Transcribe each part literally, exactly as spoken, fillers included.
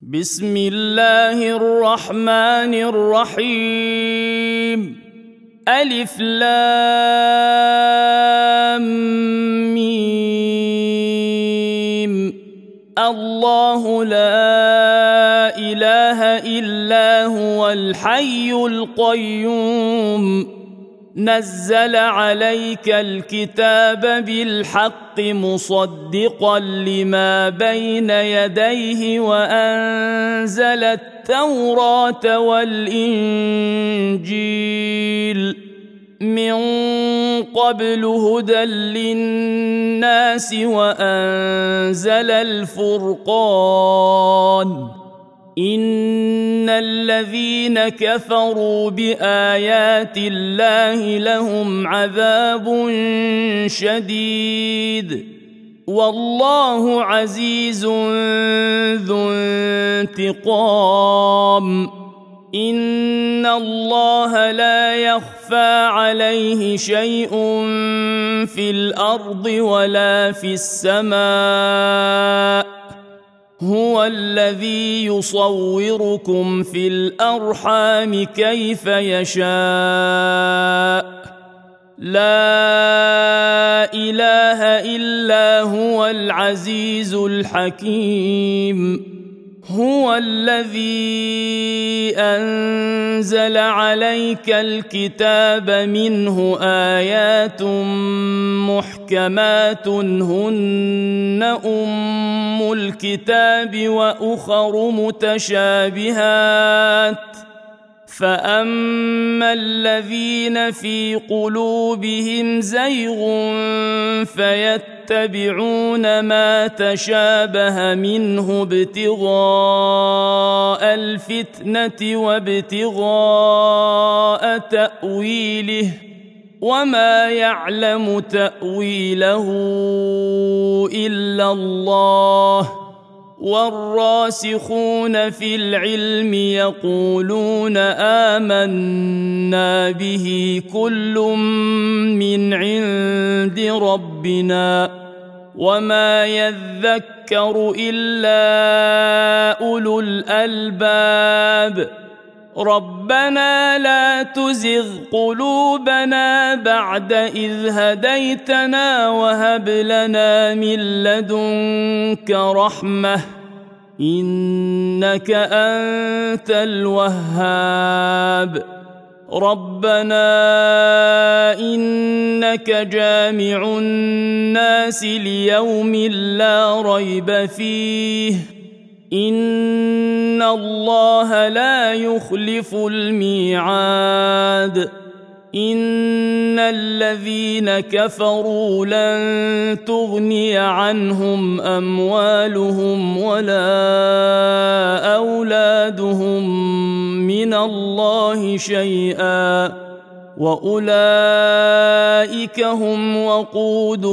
بسم الله الرحمن الرحيم. ألف لام ميم. الله لا إله إلا هو الحي القيوم. نزل عليك الكتاب بالحق مصدقا لما بين يديه وأنزل التوراة والإنجيل من قبل هدى للناس وأنزل الفرقان. إن الذين كفروا بآيات الله لهم عذاب شديد والله عزيز ذو انتقام. إن الله لا يخفى عليه شيء في الأرض ولا في السماء. هو الذي يصوركم في الأرحام كيف يشاء. لا إله إلا هو العزيز الحكيم. هو الذي أنزل عليك الكتاب منه آيات محكمات هن أم الكتاب وأخر متشابهات فأما الذين في قلوبهم زيغ فيتبعون ما تشابه منه ابتغاء الفتنة وابتغاء تأويله وما يعلم تأويله إلا الله. والراسخون في العلم يقولون آمنا به كل من عند ربنا وما يذكر إلا أولو الألباب. ربنا لا تزغ قلوبنا بعد إذ هديتنا وهب لنا من لدنك رحمة إنك أنت الوهاب. ربنا إنك جامع الناس ليوم لا ريب فيه إن الله لا يخلف الميعاد. إن الذين كفروا لن تغني عنهم أموالهم ولا أولادهم من الله شيئا وأولئك هم وقود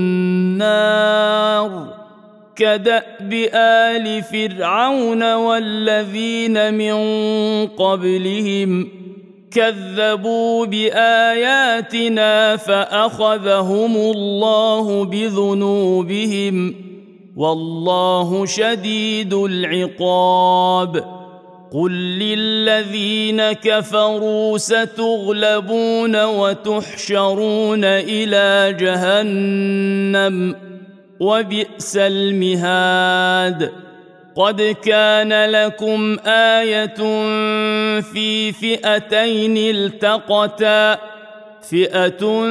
النار. كدأب آل فرعون والذين من قبلهم كذبوا بآياتنا فأخذهم الله بذنوبهم والله شديد العقاب. قل للذين كفروا ستغلبون وتحشرون إلى جهنم وبئس المهاد. قد كان لكم آية في فئتين التقتا فئة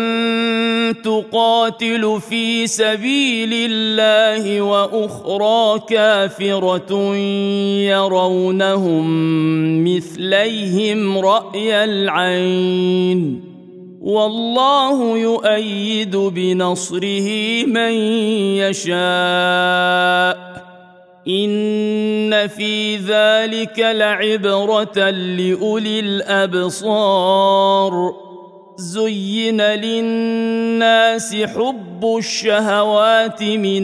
تقاتل في سبيل الله وأخرى كافرة يرونهم مثليهم رأي العين والله يؤيد بنصره من يشاء. إن في ذلك لعبرة لأولي الأبصار. زين للناس حب الشهوات من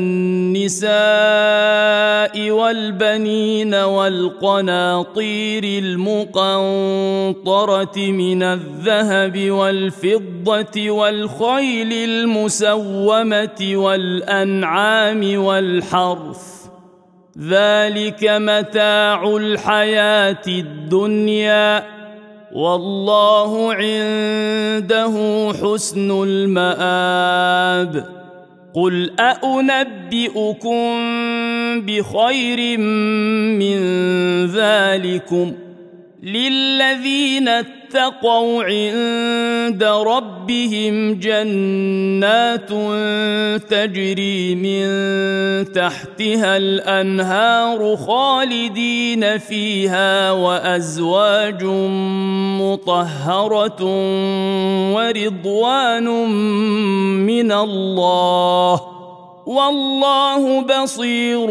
النساء والبنين والقناطير المقنطرة من الذهب والفضة والخيل المسومة والأنعام والحرث ذلك متاع الحياة الدنيا والله عنده حسن المآب قل أأنبئكم بخير من ذلكم للذين اتقوا عند ربهم جنات تجري من تحتها الأنهار خالدين فيها وأزواج مطهرة ورضوان من الله والله بصير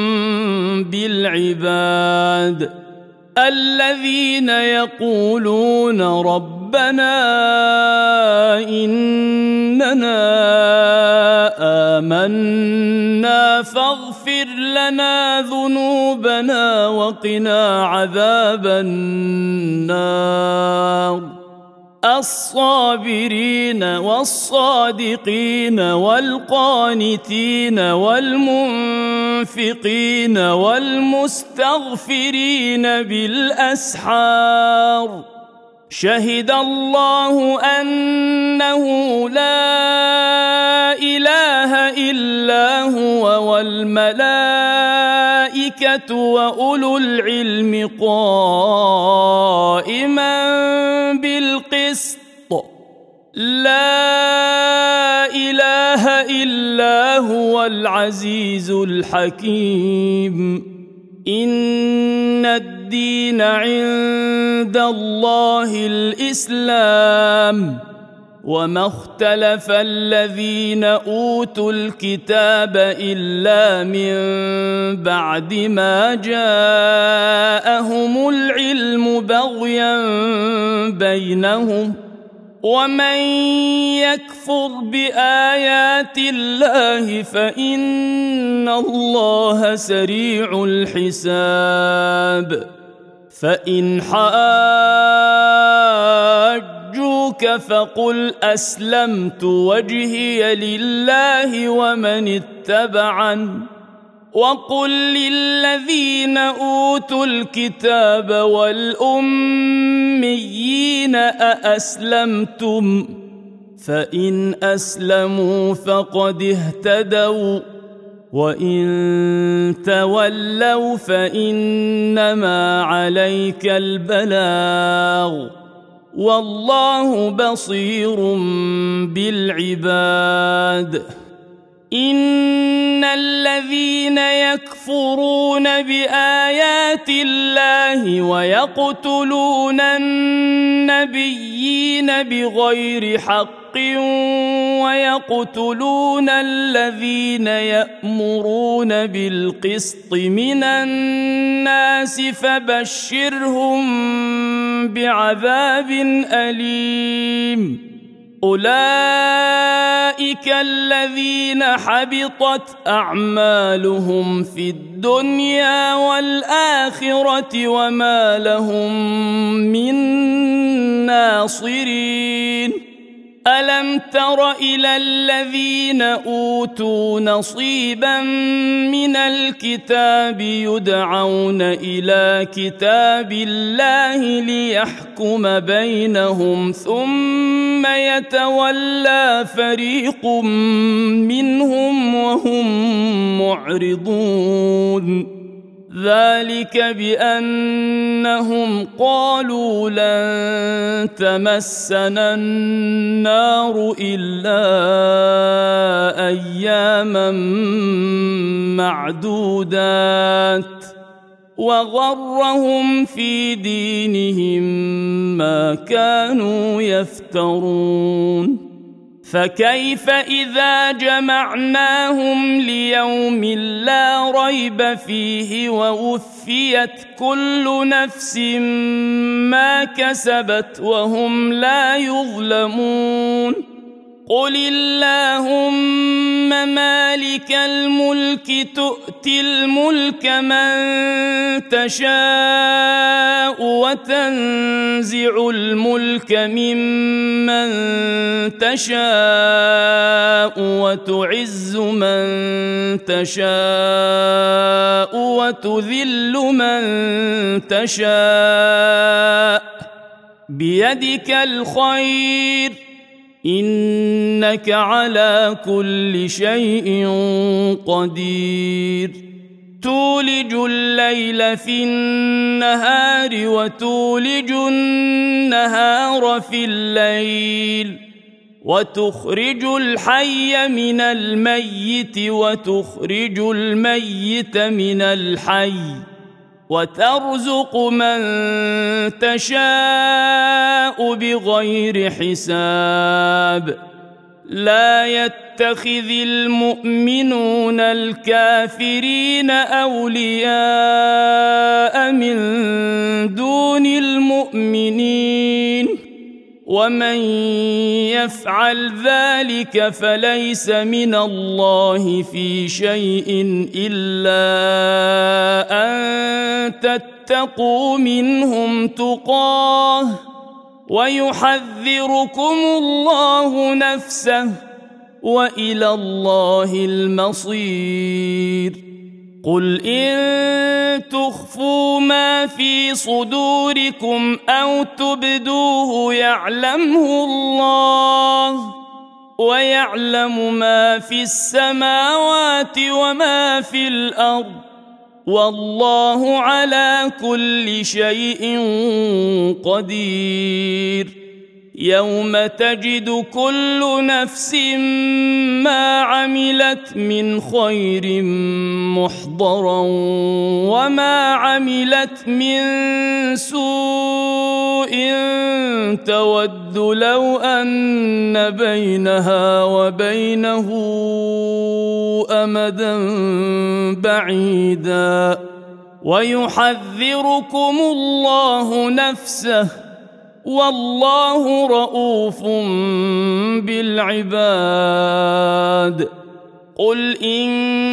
بالعباد الذين يقولون ربنا إننا آمنا فاغفر لنا ذنوبنا وقنا عذاب النار الصابرين والصادقين والقانتين والمنفقين والمستغفرين بالأسحار شهد الله أنه لا إله إلا هو والملائكة وأولو العلم قائما بالقسط لا إله إلا هو العزيز الحكيم إن الدين عند الله الإسلام وما اختلف الذين أوتوا الكتاب إلا من بعد ما جاءهم العلم بغيا بينهم ومن يكفر بآيات الله فإن الله سريع الحساب فإن حاجوك فقل أسلمت وجهي لله ومن اتبعني وقل للذين أوتوا الكتاب والأميين أأسلمتم فإن أسلموا فقد اهتدوا وإن تولوا فإنما عليك البلاغ والله بصير بالعباد إن الذين يكفرون بآيات الله ويقتلون النبيين بغير حق ويقتلون الذين يأمرون بالقسط من الناس فبشرهم بعذاب أليم أولئك الذين حبطت أعمالهم في الدنيا والآخرة وما لهم من ناصرين ألم تر إلى الذين أوتوا نصيبا من الكتاب يدعون إلى كتاب الله ليحكم بينهم ثم يتولى فريق منهم وهم معرضون ذلك بأنهم قالوا لن تمسنا النار إلا أياما معدودات وغرهم في دينهم ما كانوا يفترون فكيف إذا جمعناهم ليوم لا ريب فيه ووفيت كل نفس ما كسبت وهم لا يظلمون قل اللهم مالك الملك تؤتي الملك من تشاء وتنزع الملك ممن تشاء وتعز من تشاء وتذل من تشاء بيدك الخير إنك على كل شيء قدير تولج الليل في النهار وتولج النهار في الليل وتخرج الحي من الميت وتخرج الميت من الحي وترزق من تشاء بغير حساب لا يتخذ المؤمنون الكافرين أولياء من دون المؤمنين ومن يفعل ذلك فليس من الله في شيء إلا أن تتقوا منهم تقاه ويحذركم الله نفسه وإلى الله المصير قل إن تخفوا ما في صدوركم أو تبدوه يعلمه الله ويعلم ما في السماوات وما في الأرض والله على كل شيء قدير يوم تجد كل نفس ما عملت من خير محضرا وما عملت من سوء تود لو أن بينها وبينه أمدا بعيدا ويحذركم الله نفسه والله رؤوف بالعباد قل إن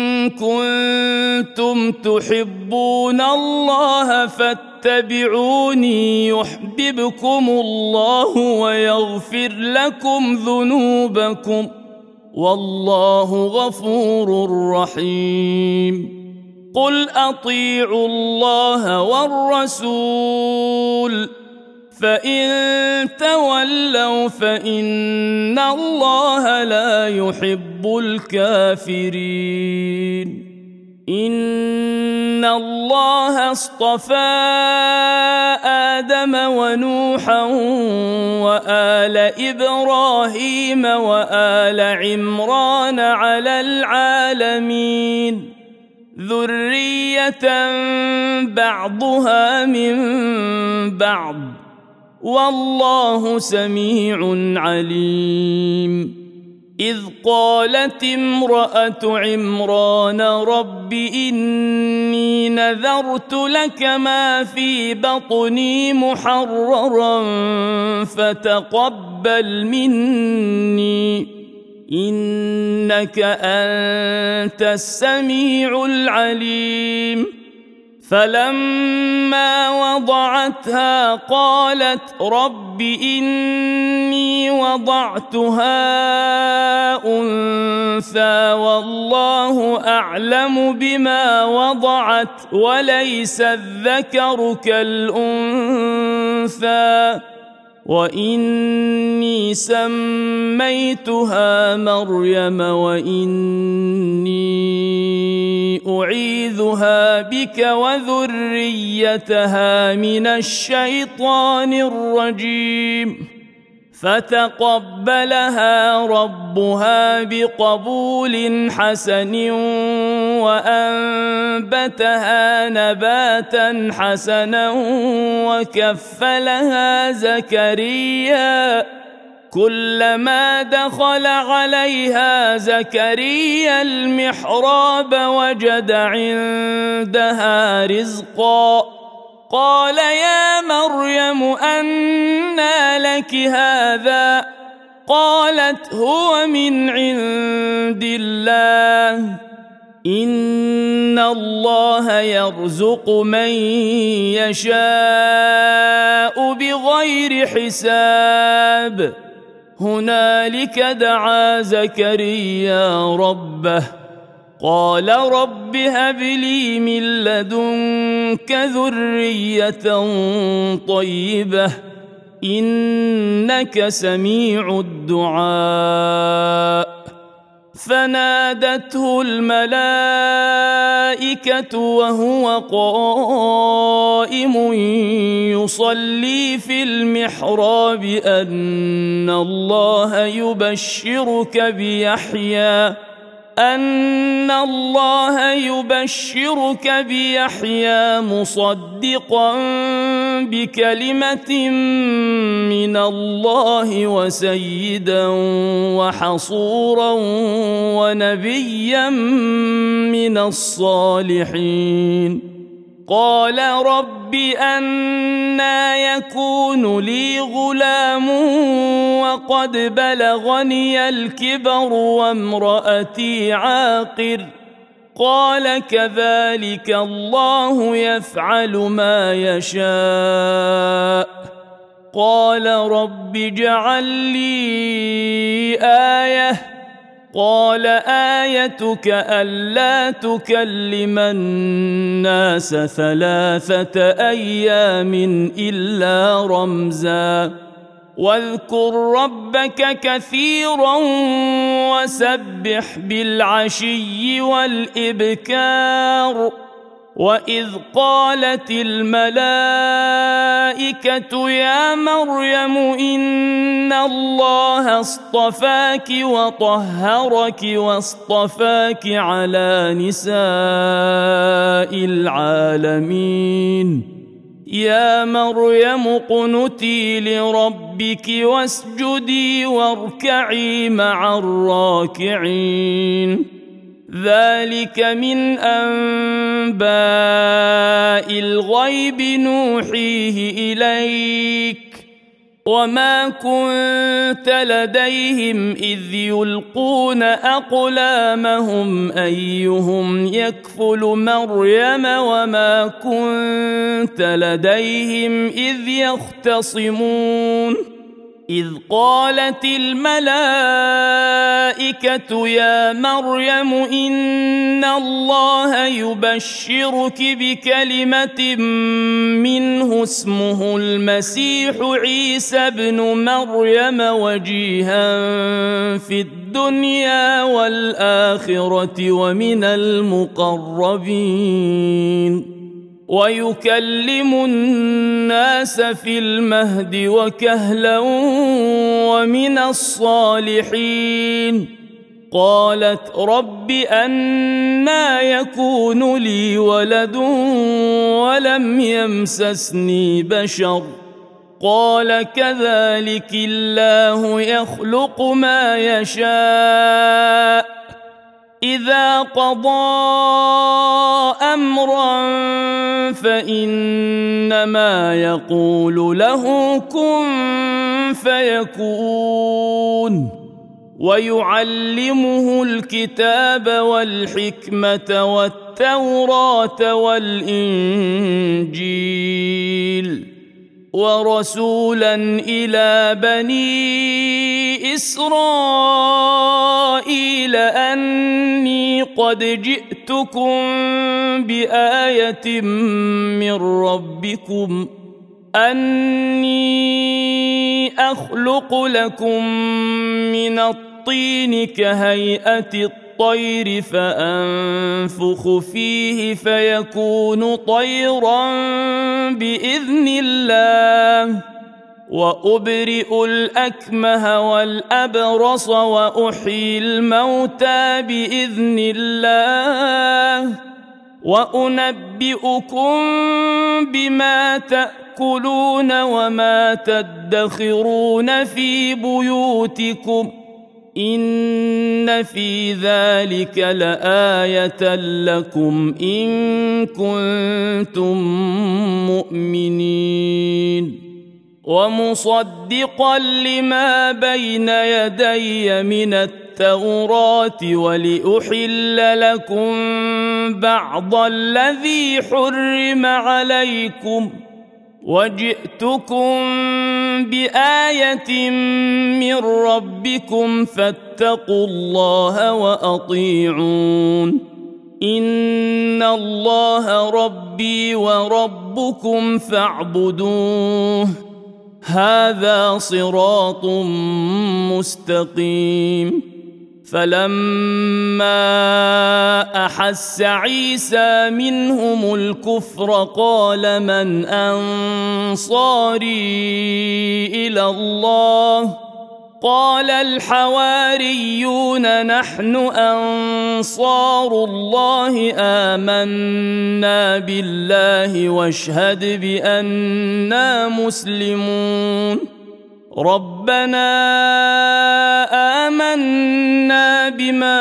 كنتم تحبون الله فاتبعوني يحببكم الله ويغفر لكم ذنوبكم والله غفور رحيم قل أطيعوا الله والرسول فإن تولوا فإن الله لا يحب الكافرين إن الله اصطفى آدم ونوحا وآل إبراهيم وآل عمران على العالمين ذرية بعضها من بعض والله سميع عليم إذ قالت امرأة عمران رب إني نذرت لك ما في بطني محررا فتقبل مني إنك أنت السميع العليم فلما وضعتها قالت رب إني وضعتها أنثى والله أعلم بما وضعت وليس الذكر كالأنثى وإني سميتها مريم وإني أعيذها بك وذريتها من الشيطان الرجيم فتقبلها ربها بقبول حسن وأنبتها نباتا حسنا وكفلها زكريا كلما دخل عليها زكريا المحراب وجد عندها رزقا قال يا مريم أنى لك هذا قالت هو من عند الله إن الله يرزق من يشاء بغير حساب. هنالك دعا زكريا ربه قال رب هب لي من لدنك ذرية طيبة إنك سميع الدعاء. فنادته الملائكة وهو قائم يصلي في المحراب أن الله يبشرك بيحيى أن الله يبشرك بيحيى مصدقا بكلمة من الله وسيدا وحصورا ونبيا من الصالحين. قال رب أنى يكون لي غلام وقد بلغني الكبر وامرأتي عاقر. قال كذلك الله يفعل ما يشاء. قال رب اجعل لي آية. قال آيتك ألا تكلم الناس ثلاثة أيام إلا رمزا واذكر ربك كثيرا وسبح بالعشي والإبكار. وإذ قالت الملائكة يا مريم إن الله اصطفاك وطهرك واصطفاك على نساء العالمين. يا مريم اقنتي لربك واسجدي واركعي مع الراكعين. ذلك من أنباء الغيب نوحيه إليك وما كنت لديهم إذ يلقون أقلامهم أيهم يكفل مريم وما كنت لديهم إذ يختصمون. إذ قالت الملائكة يا مريم إن الله يبشرك بكلمة منه اسمه المسيح عيسى ابن مريم وجيها في الدنيا والآخرة ومن المقربين ويكلم الناس في المهد وكهلا ومن الصالحين. قالت رب أنى يكون لي ولد ولم يمسسني بشر. قال كذلك الله يخلق ما يشاء إذا قضى أمرا فإنما يقول له كن فيكون. ويعلمه الكتاب والحكمة والتوراة والإنجيل ورسولا إلى بني إسرائيل أني قد جئتكم بآية من ربكم أني أخلق لكم من الطين كهيئة الطير فأنفخ فيه فيكون طيرا بإذن الله وأبرئ الأكمه والأبرص وأحيي الموتى بإذن الله وأنبئكم بما تأكلون وما تدخرون في بيوتكم إن في ذلك لآية لكم إن كنتم مؤمنين. ومصدقا لما بين يدي من التوراة التوراة ولأحل لكم بعض الذي حرم عليكم وجئتكم بآية من ربكم فاتقوا الله وأطيعون إن الله ربي وربكم فاعبدوه هذا صراط مستقيم. فلما أحس عيسى منهم الكفر قال من أنصاري إلى الله قال الحواريون نحن أنصار الله آمنا بالله واشهد بأننا مسلمون ربنا آمنا بما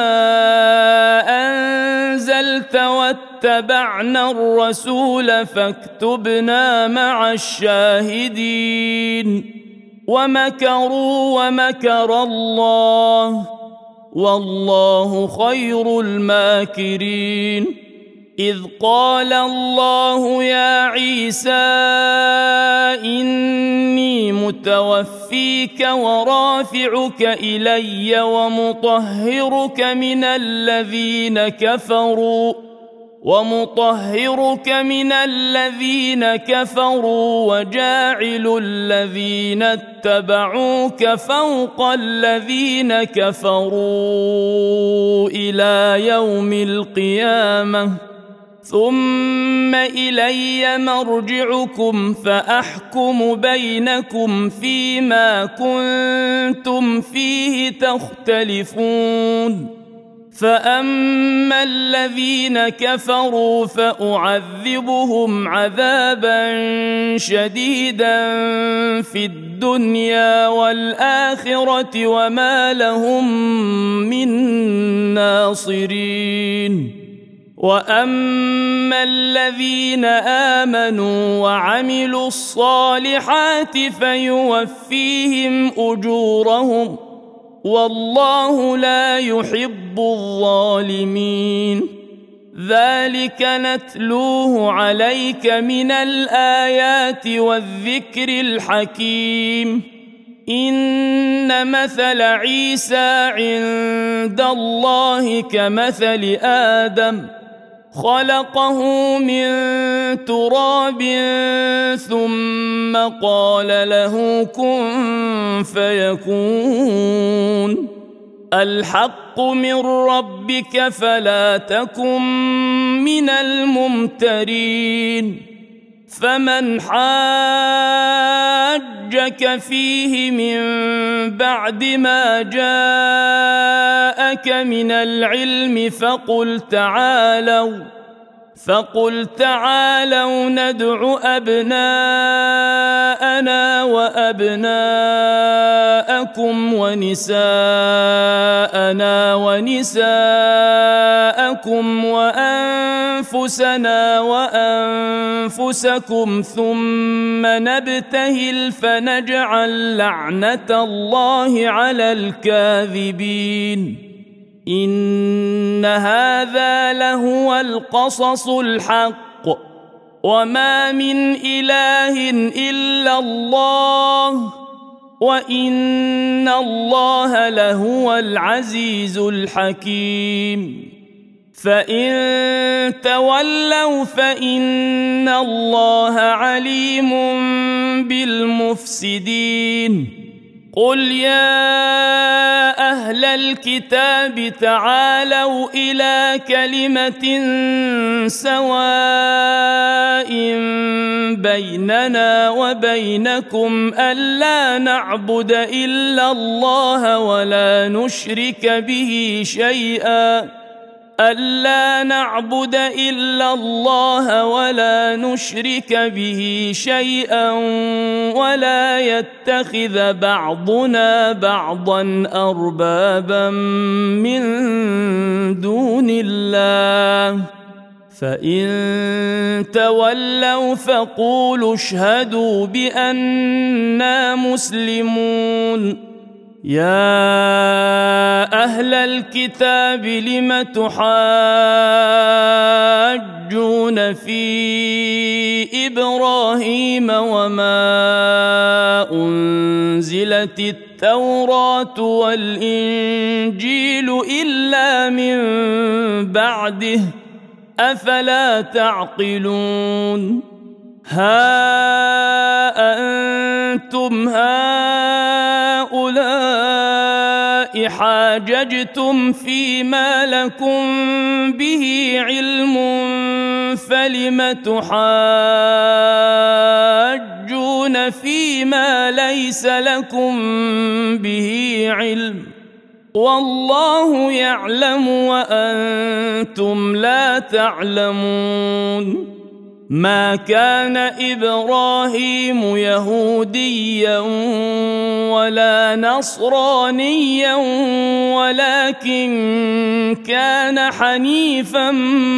أنزلت واتبعنا الرسول فاكتبنا مع الشاهدين ومكروا ومكر الله والله خير الماكرين. إذ قال الله يا عيسى إني متوفيك ورافعك إلي ومطهرك من الذين كفروا ومطهرك من الذين كفروا وجاعل الذين اتبعوك فوق الذين كفروا إلى يوم القيامة ثم إلي مرجعكم فأحكم بينكم فيما كنتم فيه تختلفون. فأما الذين كفروا فأعذبهم عذابا شديدا في الدنيا والآخرة وما لهم من ناصرين. وأما الذين آمنوا وعملوا الصالحات فيوفيهم أجورهم والله لا يحب الظالمين. ذلك نتلوه عليك من الآيات والذكر الحكيم. إن مثل عيسى عند الله كمثل آدم خلقه من تراب ثم قال له كن فيكون. الحق من ربك فلا تكن من الممترين. فمن حاجك فيه من بعد ما جاءك من العلم فقل تعالوا فقل تعالوا ندع أبناءنا وأبناءكم ونساءنا ونساءكم وأنفسنا وأنفسكم ثم نبتهل فنجعل لعنة الله على الكاذبين. إن هذا لهو القصص الحق وما من إله إلا الله وإن الله لهو العزيز الحكيم. فإن تولوا فإن الله عليم بالمفسدين. قل يا أهل الكتاب تعالوا إلى كلمة سواء بيننا وبينكم ألا نعبد إلا الله ولا نشرك به شيئا ألا نعبد إلا الله ولا نشرك به شيئا ولا يتخذ بعضنا بعضا أربابا من دون الله فإن تولوا فقولوا اشهدوا بأننا مسلمون. يا أهل الكتاب لم تحاجون في إبراهيم وما أنزلت التوراة والإنجيل إلا من بعده أفلا تعقلون ها أنتم هؤلاء حاججتم فيما لكم به علم فلم تحاجون فيما ليس لكم به علم والله يعلم وأنتم لا تعلمون ما كان إبراهيم يهوديا ولا نصرانيا ولكن كان حنيفا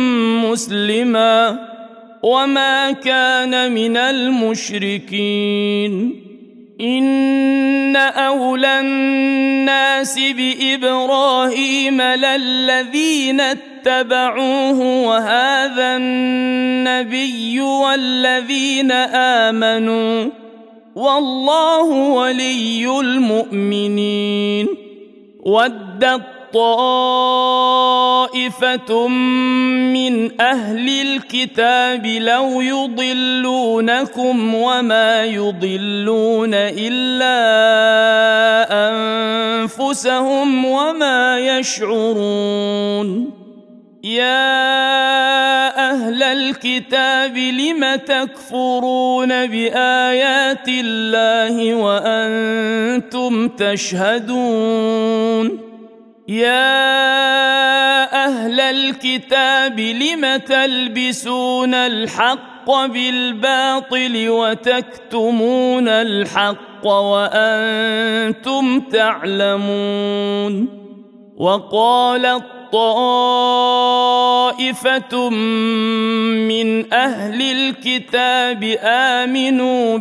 مسلما وما كان من المشركين إن أولى الناس بإبراهيم للذين اتبعوه وهذا النبي والذين آمنوا والله ولي المؤمنين ودت طائفة من أهل الكتاب لو يضلونكم وما يضلون إلا أنفسهم وما يشعرون يا أهل الكتاب لم تكفرون بآيات الله وأنتم تشهدون يا أهل الكتاب لم تلبسون الحق بالباطل وتكتمون الحق وأنتم تعلمون وقالت طائفة من أهل الكتاب آمنوا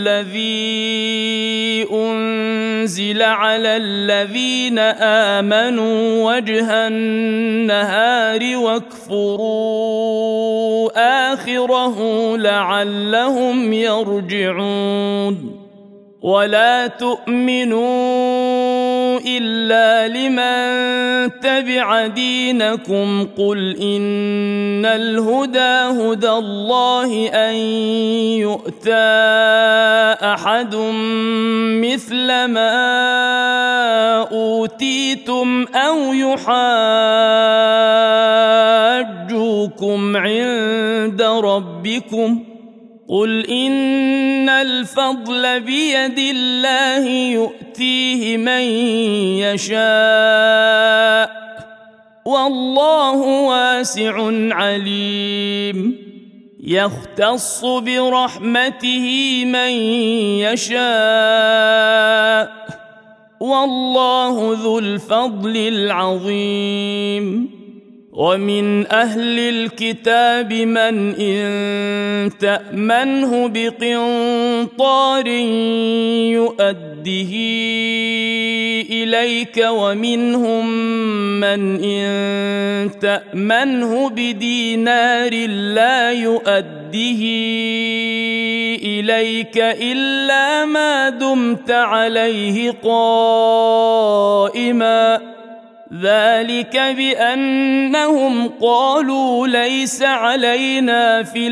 بالذي أنزل على الذين آمنوا وجه النهار واكفروا آخره لعلهم يرجعون ولا تؤمنوا إلا لمن تبع دينكم قل إن الهدى هدى الله أن يؤتى أحد مثل ما أوتيتم أو يحاجوكم عند ربكم قل إن الفضل بيد الله يؤتيه من يشاء والله واسع عليم يختص برحمته من يشاء والله ذو الفضل العظيم ومن أهل الكتاب من إن تأمنه بقنطار يؤده إليك ومنهم من إن تأمنه بدينار لا يؤده إليك إلا ما دمت عليه قائما ذلك بأنهم قالوا ليس علينا في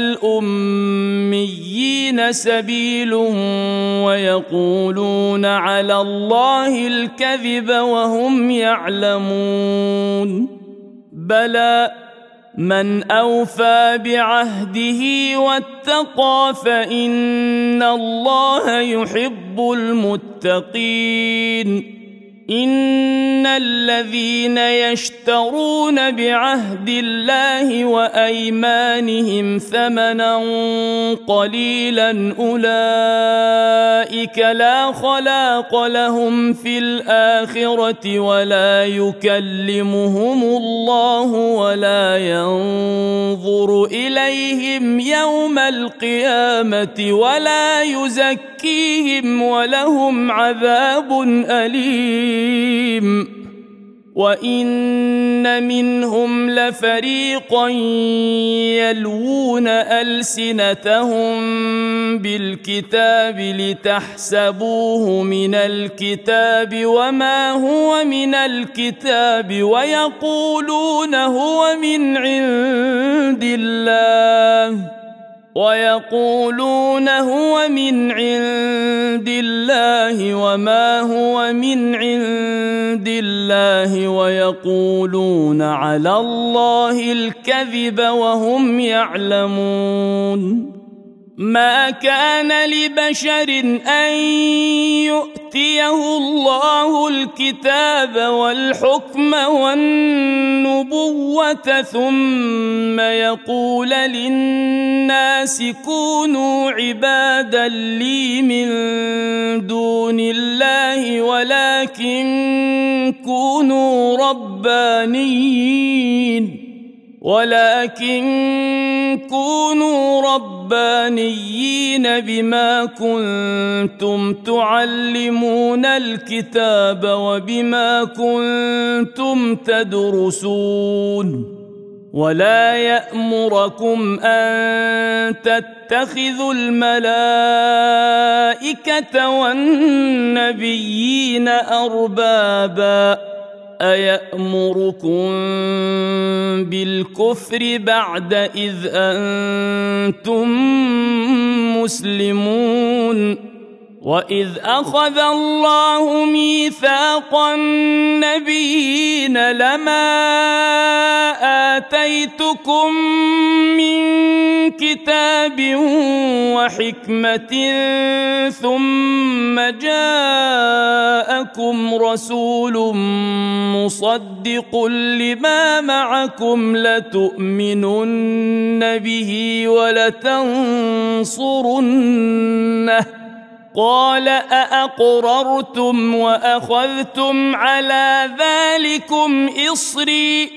الأميين سبيل ويقولون على الله الكذب وهم يعلمون بلى من أوفى بعهده واتقى فإن الله يحب المتقين إن الذين يشترون بعهد الله وأيمانهم ثمنا قليلا أولئك لا خلاق لهم في الآخرة ولا يكلمهم الله ولا ينظر إليهم يوم القيامة ولا يزكيهم ولهم عذاب أليم. وإن منهم لفريقا يلوون ألسنتهم بالكتاب لتحسبوه من الكتاب وما هو من الكتاب ويقولون هو من عند الله ويقولون هو من عند الله وما هو من عند الله ويقولون على الله الكذب وهم يعلمون. ما كان لبشر أن يؤتيه الله الكتاب والحكم والنبوة ثم يقول للناس كونوا عبادا لي من دون الله ولكن كونوا ربانيين ولكن كونوا ربانيين بما كنتم تعلمون الكتاب وبما كنتم تدرسون ولا يأمركم أن تتخذوا الملائكة والنبيين أربابا أيأمركم بالكفر بعد إذ أنتم مسلمون. وإذ أخذ الله ميثاق النبيين لما آتيتكم من كتاب وحكمة ثم جاءكم رسول مصدق لما معكم لتؤمنن به ولتنصرنه قال أأقررتم وأخذتم على ذلكم إصري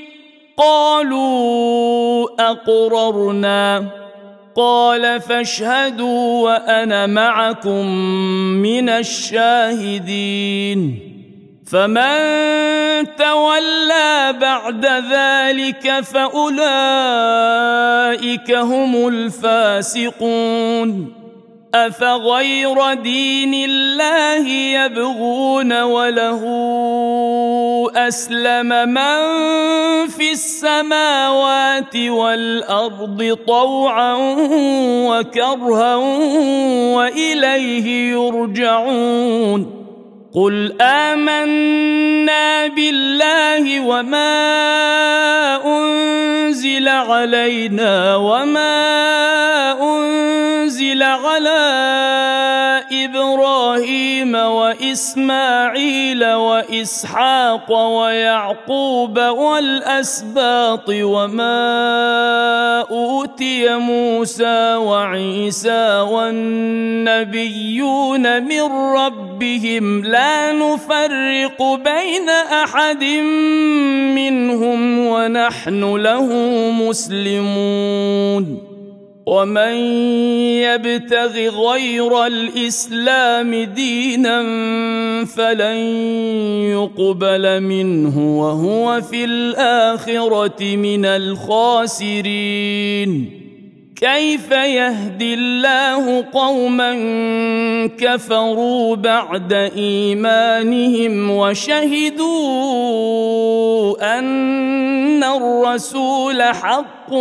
قالوا أقررنا قال فاشهدوا وأنا معكم من الشاهدين. فمن تولى بعد ذلك فأولئك هم الفاسقون. أفغير دين الله يبغون وله أسلم من في السماوات والأرض طوعا وكرها وإليه يرجعون. قل آمنا بالله وما أنزل علينا وما أنزل على إبراهيم وإسماعيل وإسحاق ويعقوب والأسباط وما أوتي موسى وعيسى والنبيون من ربهم لا نفرق بين أحد منهم ونحن له مسلمون. ومن يبتغ غير الإسلام دينا فلن يقبل منه وهو في الآخرة من الخاسرين. كيف يهدي الله قوما كفروا بعد إيمانهم وشهدوا أن الرسول حق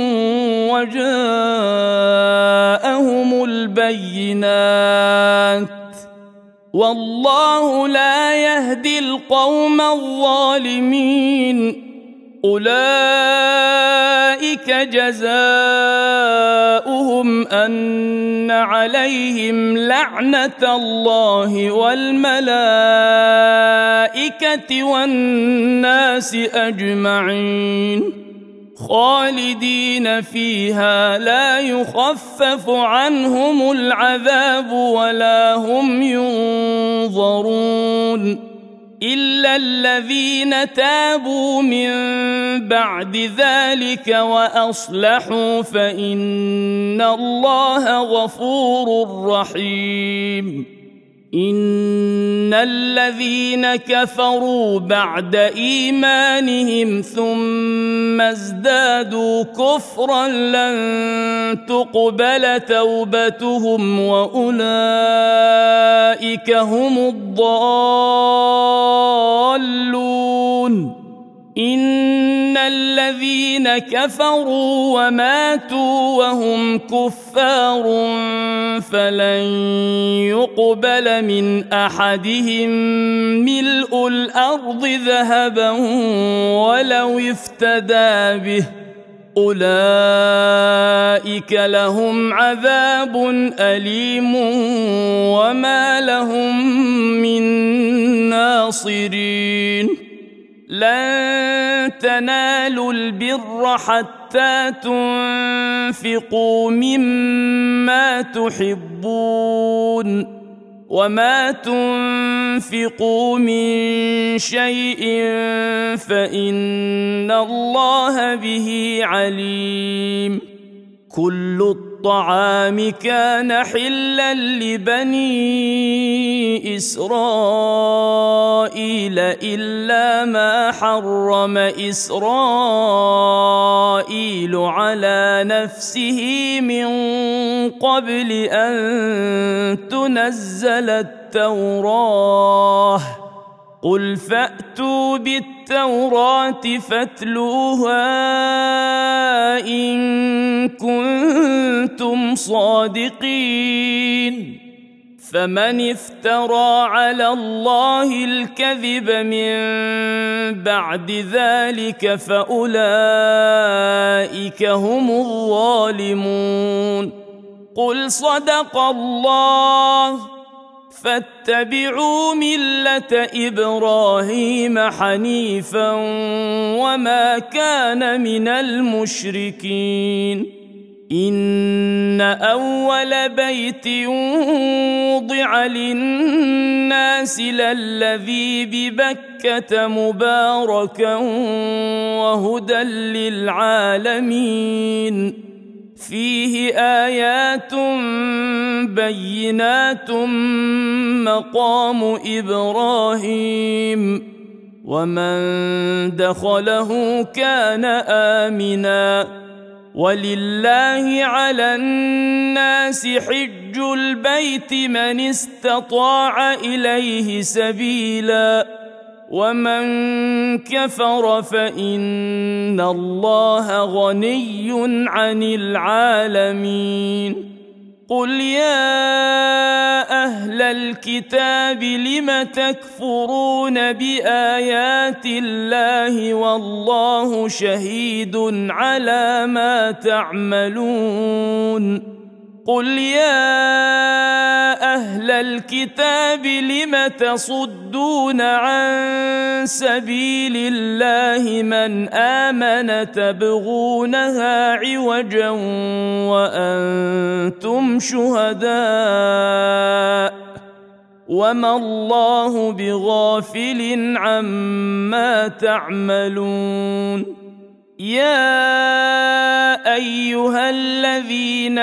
وجاءهم البينات والله لا يهدي القوم الظالمين. أولئك جزاؤهم أن عليهم لعنة الله والملائكة والناس أجمعين خالدين فيها لا يخفف عنهم العذاب ولا هم ينظرون إلا الذين تابوا من بعد ذلك وأصلحوا فإن الله غفور رحيم إن الذين كفروا بعد إيمانهم ثم ازدادوا كفرا لن تقبل توبتهم وأولئك هم الضالون إن الذين كفروا وماتوا وهم كفار فلن يقبل من أحدهم ملء الأرض ذهبا ولو افتدى به أولئك لهم عذاب أليم وما لهم من ناصرين لن تنالوا البر حتى تنفقوا مما تحبون وما تنفقوا من شيء فإن الله به عليم كل الطعام كان حلا لبني إسرائيل إلا ما حرم إسرائيل على نفسه من قبل أن تنزل التوراة قل فأتوا بالتوراة فاتلوها إن كنتم صادقين فمن افترى على الله الكذب من بعد ذلك فأولئك هم الظالمون قل صدق الله فاتبعوا ملة إبراهيم حنيفا وما كان من المشركين إن أول بيت وضع للناس للذي ببكة مباركا وهدى للعالمين فيه آيات بينات مقام إبراهيم ومن دخله كان آمنا ولله على الناس حج البيت من استطاع إليه سبيلا ومن كفر فإن الله غني عن العالمين قل يا أهل الكتاب لم تكفرون بآيات الله والله شهيد على ما تعملون قل يا أهل الكتاب لم تصدون عن سبيل الله من آمن تبغونها عوجا وأنتم شهداء وما الله بغافل عما تعملون يا أيها الذين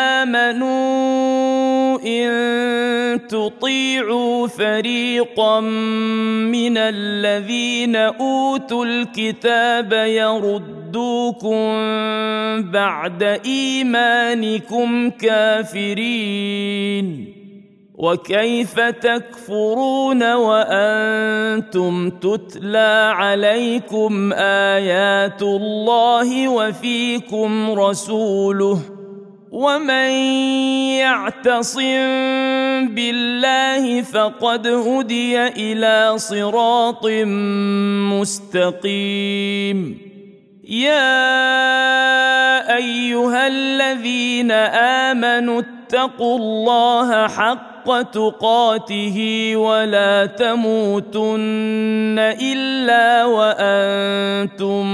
آمنوا إن تطيعوا فريقا من الذين أوتوا الكتاب يردوكم بعد إيمانكم كافرين وكيف تكفرون وأنتم تتلى عليكم آيات الله وفيكم رسوله ومن يعتصم بالله فقد هدي إلى صراط مستقيم يا أيها الذين آمنوا اتقوا الله حق تقاته ولا تموتن إلا وأنتم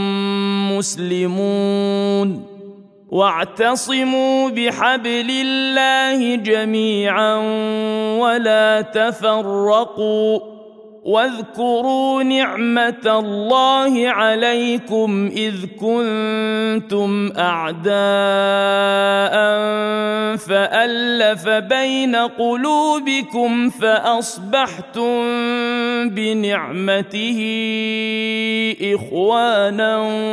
مسلمون واعتصموا بحبل الله جميعا ولا تفرقوا واذكروا نعمة الله عليكم إذ كنتم أعداء فألف بين قلوبكم فأصبحتم بنعمته إخوانا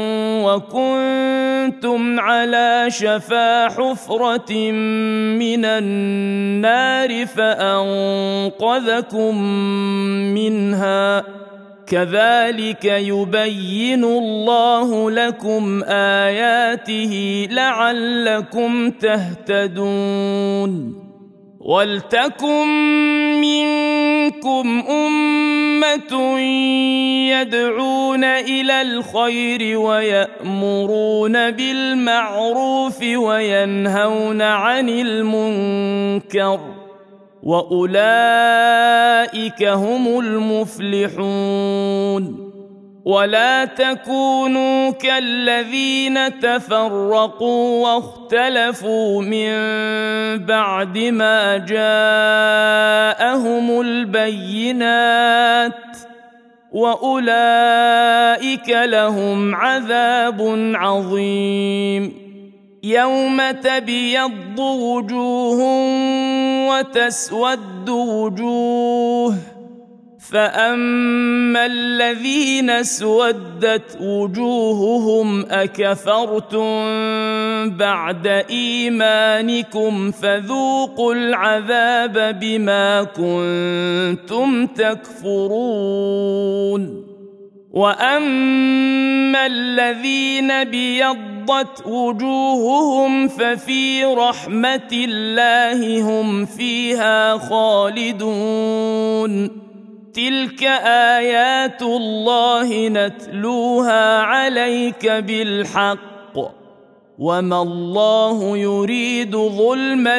وكنتم على شفا حفرة من النار فأنقذكم منها كذلك يبين الله لكم آياته لعلكم تهتدون ولتكن منكم أمة يدعون إلى الخير ويأمرون بالمعروف وينهون عن المنكر وأولئك هم المفلحون ولا تكونوا كالذين تفرقوا واختلفوا من بعد ما جاءهم البينات وأولئك لهم عذاب عظيم يوم تبيض وجوه وتسود وجوه فأما الذين اسودت وجوههم أكفرتم بعد إيمانكم فذوقوا العذاب بما كنتم تكفرون وأما الذين بيضت وجوههم ففي رحمة الله هم فيها خالدون تلك آيات الله نتلوها عليك بالحق وما الله يريد ظلما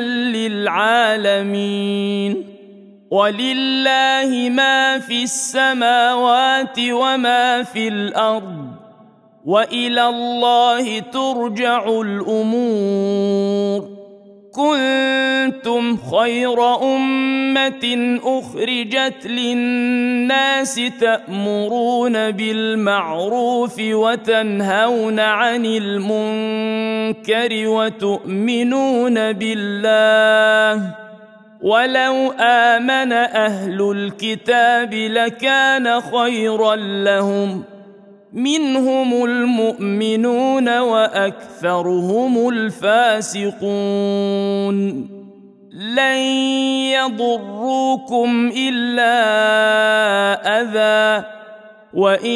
للعالمين ولله ما في السماوات وما في الأرض وإلى الله ترجع الأمور كنتم خير أمة أخرجت للناس تأمرون بالمعروف وتنهون عن المنكر وتؤمنون بالله ولو آمن أهل الكتاب لكان خيرا لهم منهم المؤمنون وأكثرهم الفاسقون لن يضروكم إلا أذى وإن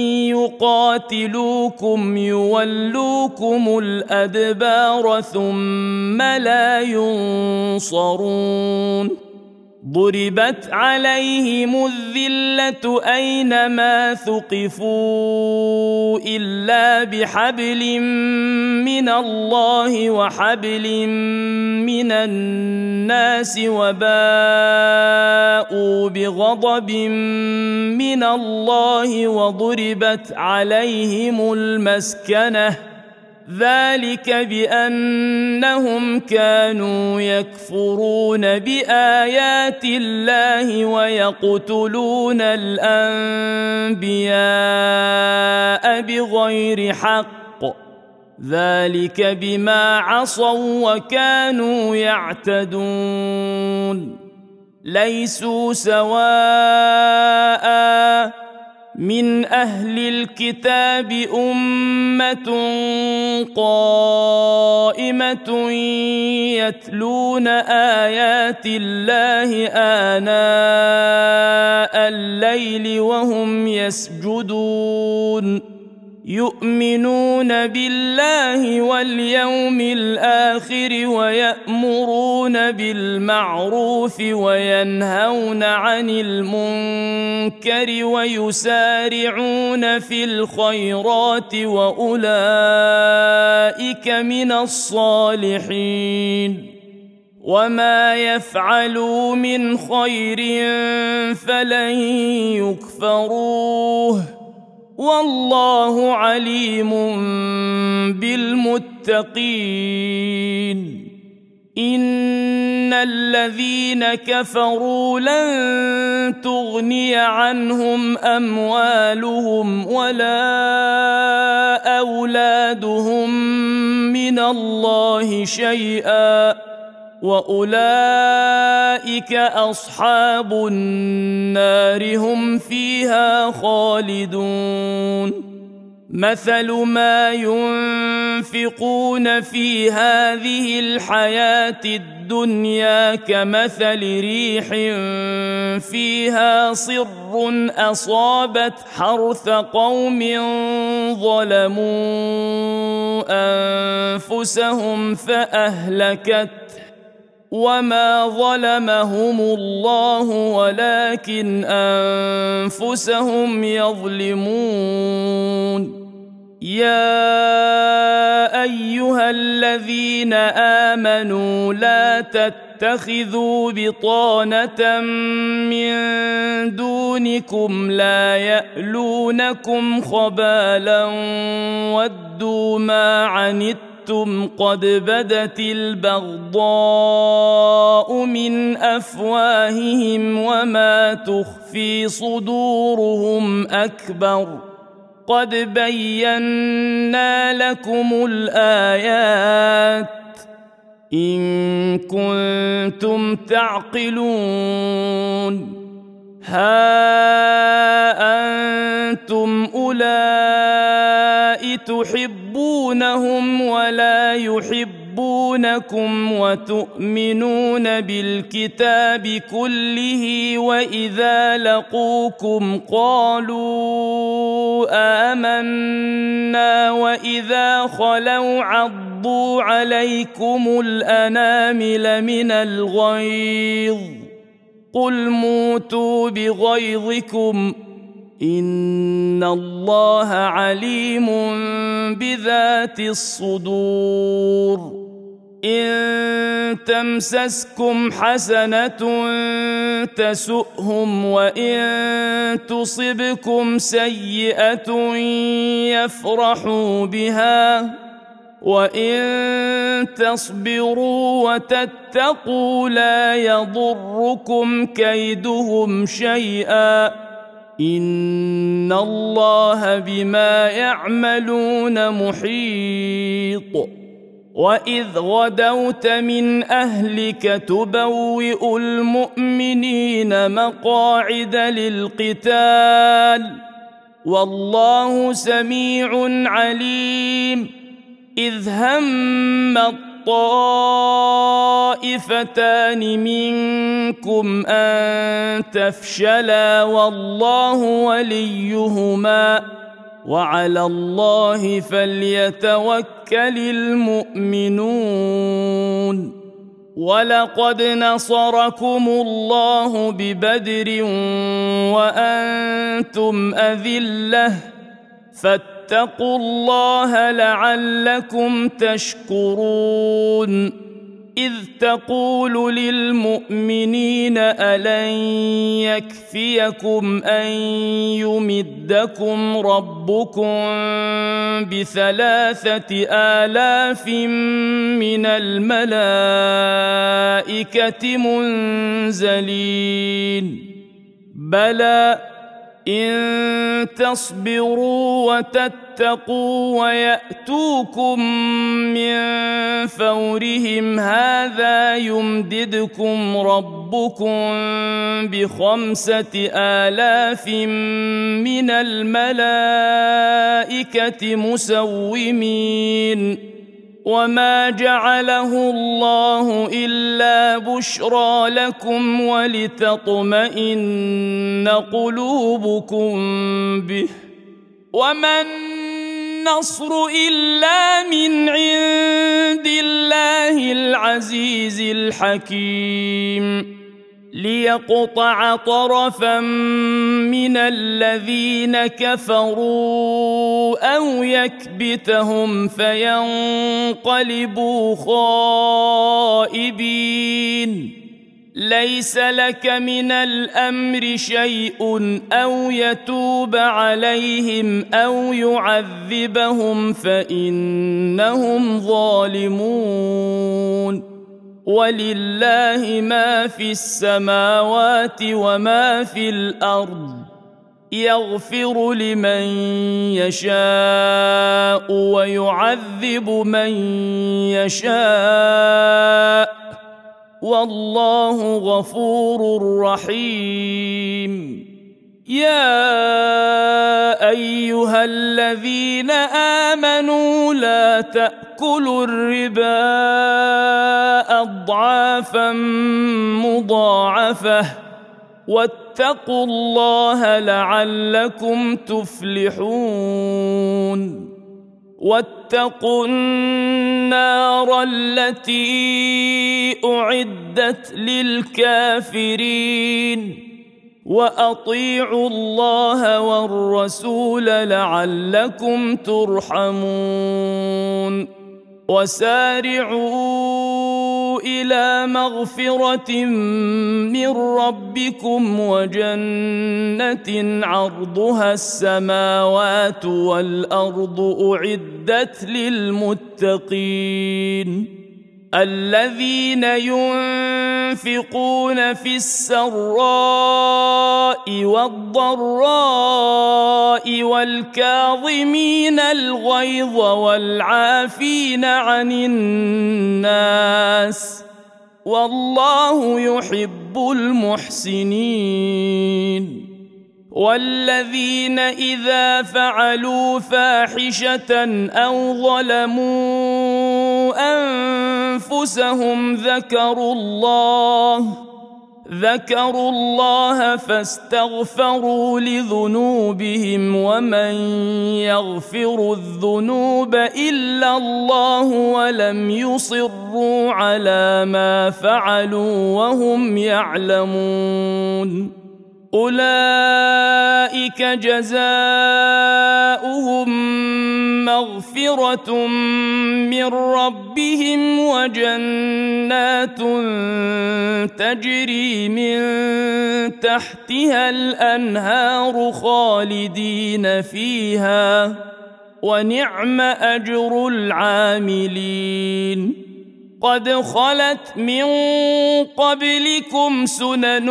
يقاتلوكم يولوكم الأدبار ثم لا ينصرون ضربت عليهم الذلة أينما ثقفوا إلا بحبل من الله وحبل من الناس وباءوا بغضب من الله وضربت عليهم المسكنة ذلك بأنهم كانوا يكفرون بآيات الله ويقتلون الأنبياء بغير حق ذلك بما عصوا وكانوا يعتدون ليسوا سواء من أهل الكتاب أمة قائمة يتلون آيات الله آناء الليل وهم يسجدون يؤمنون بالله واليوم الآخر ويأمرون بالمعروف وينهون عن المنكر ويسارعون في الخيرات وأولئك من الصالحين وما يفعلوا من خير فلن يكفروه والله عليم بالمتقين إن الذين كفروا لن تغني عنهم أموالهم ولا أولادهم من الله شيئا وأولئك أصحاب النار هم فيها خالدون مثل ما ينفقون في هذه الحياة الدنيا كمثل ريح فيها صر أصابت حرث قوم ظلموا أنفسهم فأهلكت وما ظلمهم الله ولكن أنفسهم يظلمون يا أيها الذين آمنوا لا تتخذوا بطانة من دونكم لا يألونكم خبالا ودوا ما عنتم قد بدت البغضاء من أفواههم وما تخفي صدورهم أكبر قد بينا لكم الآيات إن كنتم تعقلون ها أنتم أولئك تحبونهم ولا يحبونكم وتؤمنون بالكتاب كله وإذا لقوكم قالوا آمنا وإذا خلوا عضوا عليكم الأنامل من الغيظ قل موتوا بغيظكم إن الله عليم بذات الصدور إن تمسسكم حسنة تسؤهم وإن تصبكم سيئة يفرحوا بها وإن تصبروا وتتقوا لا يضركم كيدهم شيئا إن الله بما يعملون محيط وإذ غدوت من أهلك تبوئ المؤمنين مقاعد للقتال والله سميع عليم إذ هم الطائفتان منكم أن تفشلا والله وليهما وعلى الله فليتوكل المؤمنون ولقد نصركم الله ببدر وأنتم أذلة فاتقوا الله لعلكم تشكرون إذ تقول للمؤمنين ألن يكفيكم أن يمدكم ربكم بثلاثة آلاف من الملائكة منزلين بلى إن تصبروا وتتقوا ويأتوكم من فورهم هذا يمددكم ربكم بخمسة آلاف من الملائكة مسومين وما جعله الله إلا بشرى لكم ولتطمئن قلوبكم به وما النصر إلا من عند الله العزيز الحكيم ليقطع طرفا من الذين كفروا أو يكبتهم فينقلبوا خائبين ليس لك من الأمر شيء أو يتوب عليهم أو يعذبهم فإنهم ظالمون ولله ما في السماوات وما في الأرض يغفر لمن يشاء ويعذب من يشاء والله غفور رحيم يا أيها الذين آمنوا لا تأكلوا الربا أضعافا مضاعفة واتقوا الله لعلكم تفلحون واتقوا النار التي أعدت للكافرين وأطيعوا الله والرسول لعلكم ترحمون وسارعوا إلى مغفرة من ربكم وجنة عرضها السماوات والأرض أعدت للمتقين الذين ينفقون في السراء والضراء والكاظمين الغيظ والعافين عن الناس والله يحب المحسنين والذين إذا فعلوا فاحشة أو ظلموا أنفسهم ذكروا الله ذكروا الله فاستغفروا لذنوبهم ومن يغفر الذنوب إلا الله ولم يصروا على ما فعلوا وهم يعلمون أولئك جزاؤهم مغفرة من ربهم وجنات تجري من تحتها الأنهار خالدين فيها ونعم أجر العاملين قد خلت من قبلكم سنن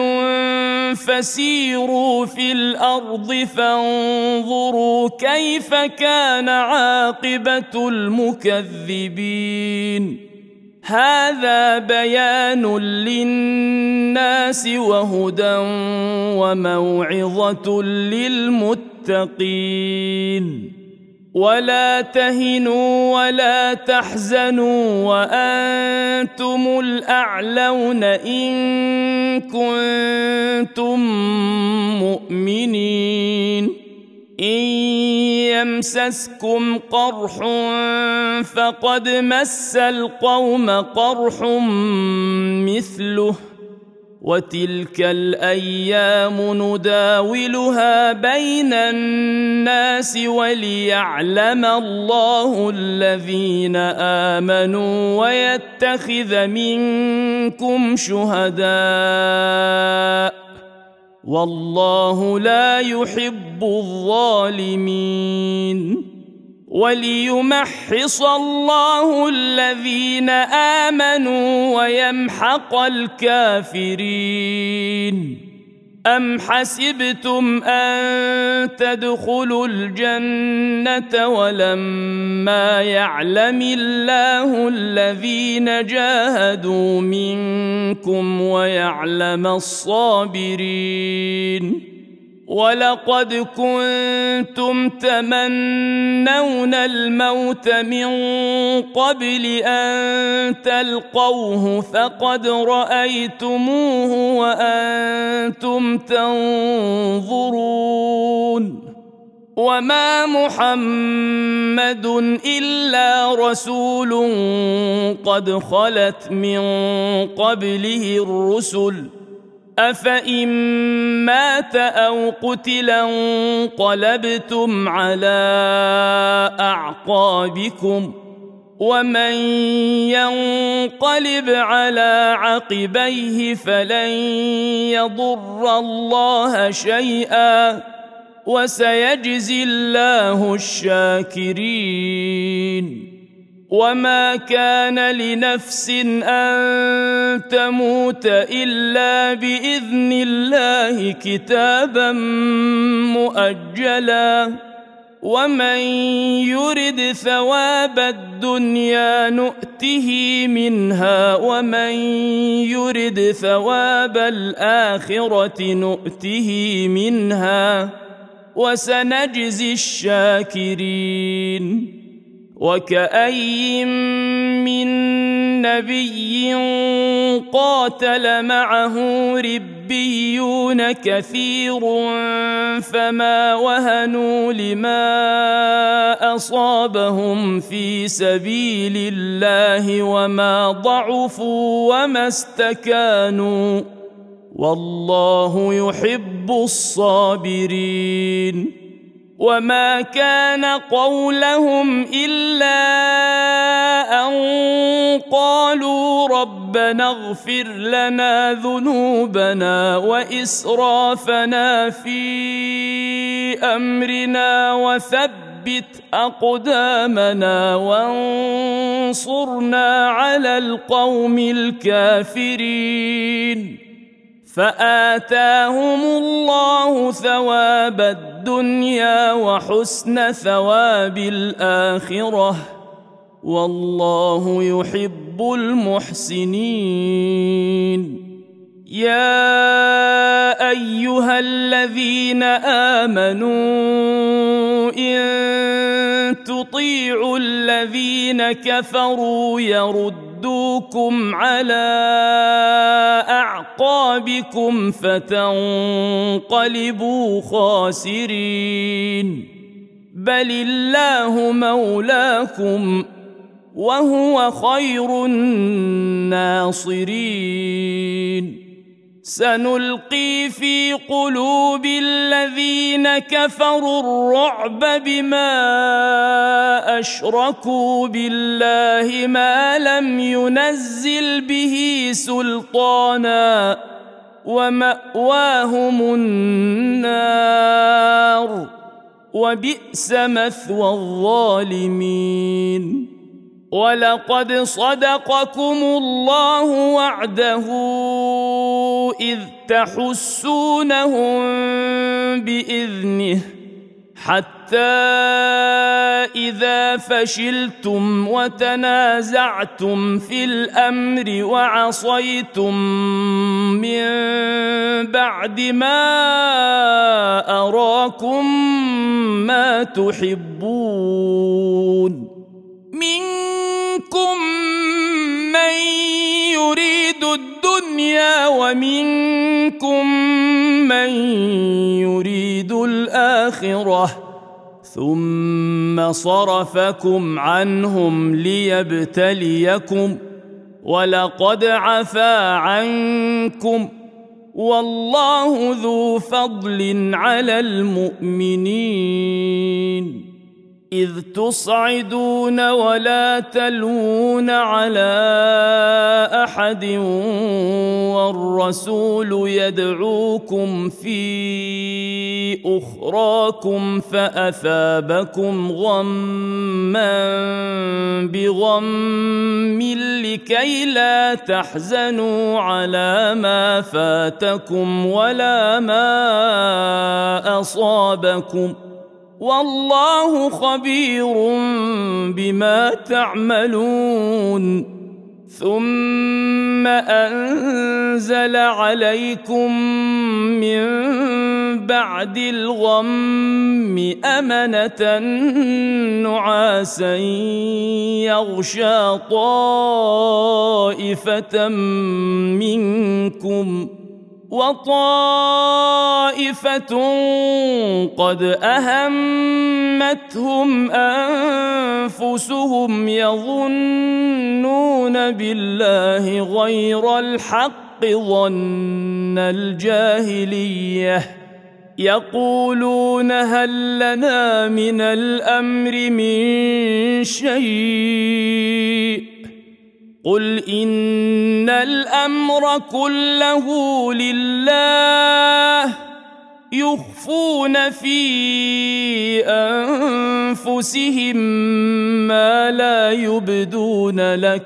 فسيروا في الأرض فانظروا كيف كان عاقبة المكذبين هذا بيان للناس وهدى وموعظة للمتقين ولا تهنوا ولا تحزنوا وأنتم الأعلون إن كنتم مؤمنين إن يمسسكم قرح فقد مس القوم قرح مثله وتلك الأيام نداولها بين الناس وليعلم الله الذين آمنوا ويتخذ منكم شهداء والله لا يحب الظالمين وليمحص الله الذين آمنوا ويمحق الكافرين أم حسبتم أن تدخلوا الجنة ولما يعلم الله الذين جاهدوا منكم ويعلم الصابرين ولقد كنتم تمنون الموت من قبل أن تلقوه فقد رأيتموه وأنتم تنظرون وما محمد إلا رسول قد خلت من قبله الرسل أفإن مات أو قتلا انقلبتم على أعقابكم ومن ينقلب على عقبيه فلن يضر الله شيئا وسيجزي الله الشاكرين وما كان لنفس أن تموت إلا بإذن الله كتابا مؤجلا ومن يرد ثواب الدنيا نؤته منها ومن يرد ثواب الآخرة نؤته منها وسنجزي الشاكرين وكأي من نبي قاتل معه ربيون كثير فما وهنوا لما أصابهم في سبيل الله وما ضعفوا وما استكانوا والله يحب الصابرين وما كان قولهم إلا أن قالوا ربنا اغفر لنا ذنوبنا وإسرافنا في أمرنا وثبت أقدامنا وانصرنا على القوم الكافرين فآتاهم الله ثواب الدنيا وحسن ثواب الآخرة والله يحب المحسنين يا أيها الذين آمنوا إن تطيعوا الذين كفروا يردوكم على أعقابكم فتنقلبوا خاسرين بل الله مولاكم وهو خير الناصرين سنلقي في قلوب الذين كفروا الرعب بما أشركوا بالله ما لم ينزل به سلطانا ومأواهم النار وبئس مثوى الظالمين ولقد صدقكم الله وعده إذ تحسونهم بإذنه حتى إذا فشلتم وتنازعتم في الأمر وعصيتم من بعد ما أراكم ما تحبون منكم من يريد الدنيا ومنكم من يريد الآخرة ثم صرفكم عنهم ليبتليكم ولقد عفا عنكم والله ذو فضل على المؤمنين إذ تصعدون ولا تلوون على أحد والرسول يدعوكم في أخراكم فأثابكم غما بغم لكي لا تحزنوا على ما فاتكم ولا ما أصابكم والله خبير بما تعملون ثم أنزل عليكم من بعد الغم أمنة نعاسا يغشى طائفة منكم وطائفة قد أهمتهم أنفسهم يظنون بالله غير الحق ظن الجاهلية يقولون هل لنا من الأمر من شيء قل إن الأمر كله لله يخفون في أنفسهم ما لا يبدون لك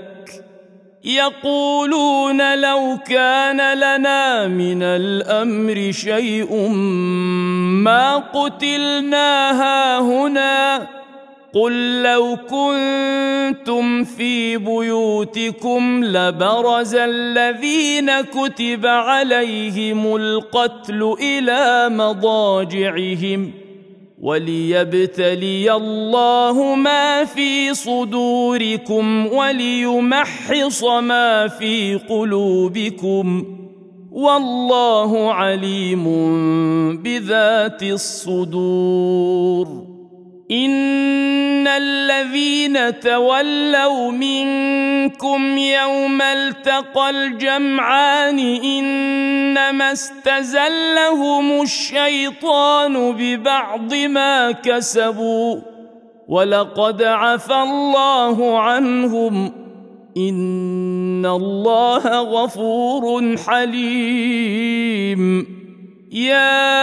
يقولون لو كان لنا من الأمر شيء ما قتلنا هاهنا قل لو كنتم في بيوتكم لبرز الذين كتب عليهم القتل إلى مضاجعهم وليبتلي الله ما في صدوركم وليمحص ما في قلوبكم والله عليم بذات الصدور إن الذين تولوا منكم يوم التقى الجمعان إنما استزلهم الشيطان ببعض ما كسبوا ولقد عفى الله عنهم إن الله غفور حليم يا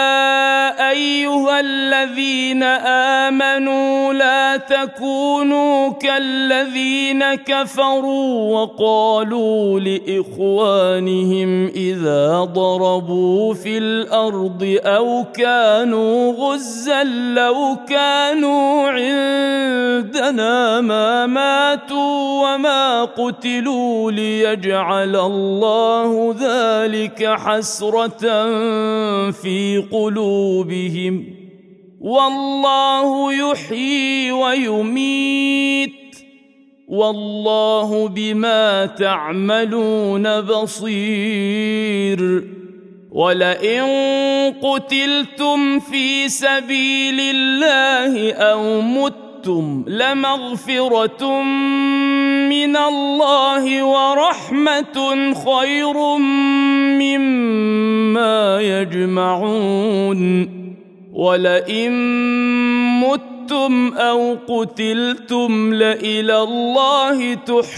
أيها الذين آمنوا لا تكونوا كالذين كفروا وقالوا لإخوانهم إذا ضربوا في الأرض أو كانوا غزا لو كانوا عندنا ما ماتوا وما قتلوا ليجعل الله ذلك حسرة في قلوبهم والله يحيي ويميت والله بما تعملون بصير ولئن قتلتم في سبيل الله أو متم لمغفرة من الله ورحمة خير مما يجمعون ولئن متم أو قتلتم لإلى الله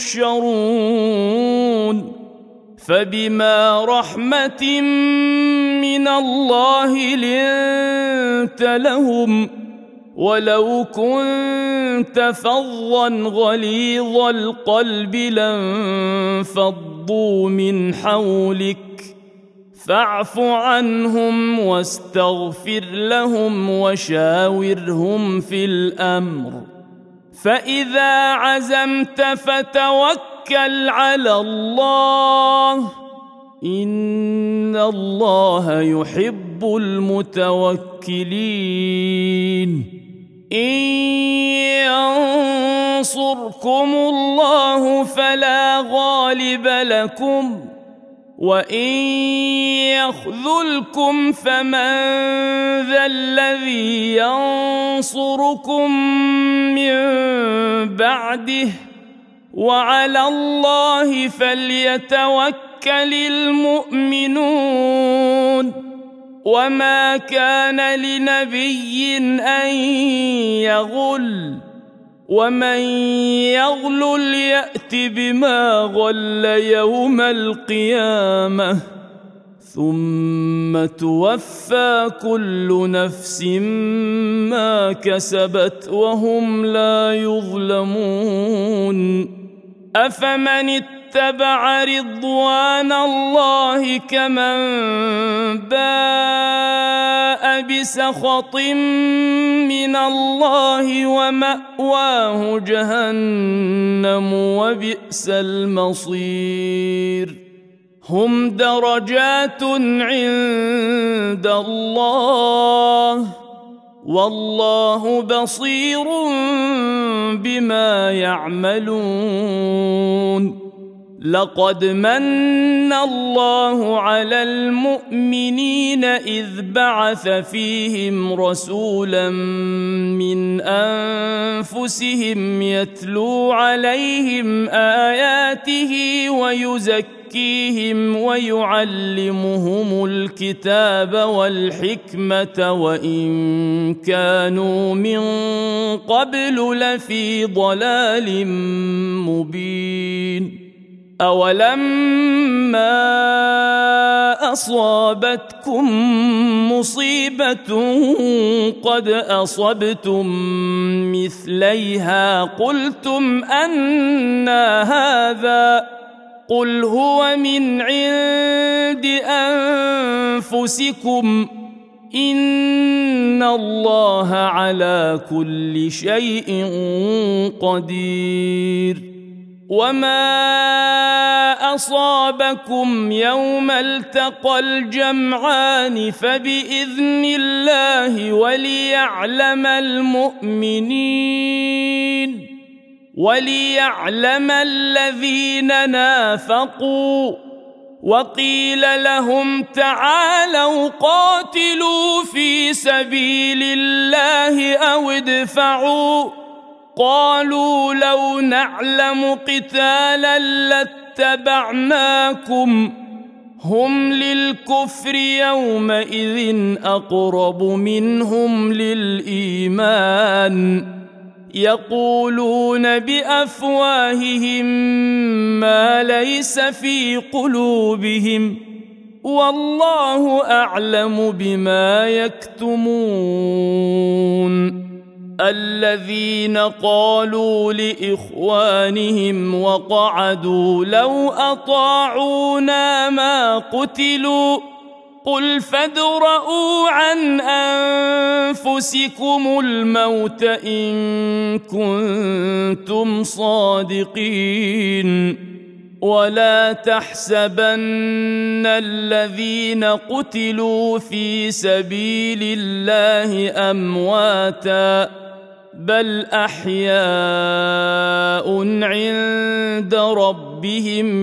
تحشرون فبما رحمة من الله لنت لهم ولو كنت فظا غليظ القلب لانفضوا من حولك فاعف عنهم واستغفر لهم وشاورهم في الأمر فإذا عزمت فتوكل على الله إن الله يحب المتوكلين إن ينصركم الله فلا غالب لكم وإن يخذلكم فمن ذا الذي ينصركم من بعده وعلى الله فليتوكل المؤمنون وما كان لنبي أن يغل ومن يغلل يأت بما غل يوم القيامة ثم توفى كل نفس ما كسبت وهم لا يظلمون أفمن اتبع رضوان الله كمن باء بسخط من الله ومأواه جهنم وبئس المصير هم درجات عند الله والله بصير بما يعملون لقد من الله على المؤمنين إذ بعث فيهم رسولا من أنفسهم يتلو عليهم آياته ويزكيهم ويعلمهم الكتاب والحكمة وإن كانوا من قبل لفي ضلال مبين. أولما أصابتكم مصيبة قد أصبتم مثليها قلتم أنى هذا قل هو من عند أنفسكم إن الله على كل شيء قدير. وما أصابكم يوم التقى الجمعان فبإذن الله وليعلم المؤمنين وليعلم الذين نافقوا. وقيل لهم تعالوا قاتلوا في سبيل الله أو ادفعوا قالوا لو نعلم قتالا لاتبعناكم هم للكفر يومئذ أقرب منهم للإيمان يقولون بأفواههم ما ليس في قلوبهم والله أعلم بما يكتمون. الذين قالوا لإخوانهم وقعدوا لو أطاعونا ما قتلوا قل فادرءوا عن أنفسكم الموت إن كنتم صادقين. ولا تحسبن الذين قتلوا في سبيل الله أمواتاً بل أحياء عند ربهم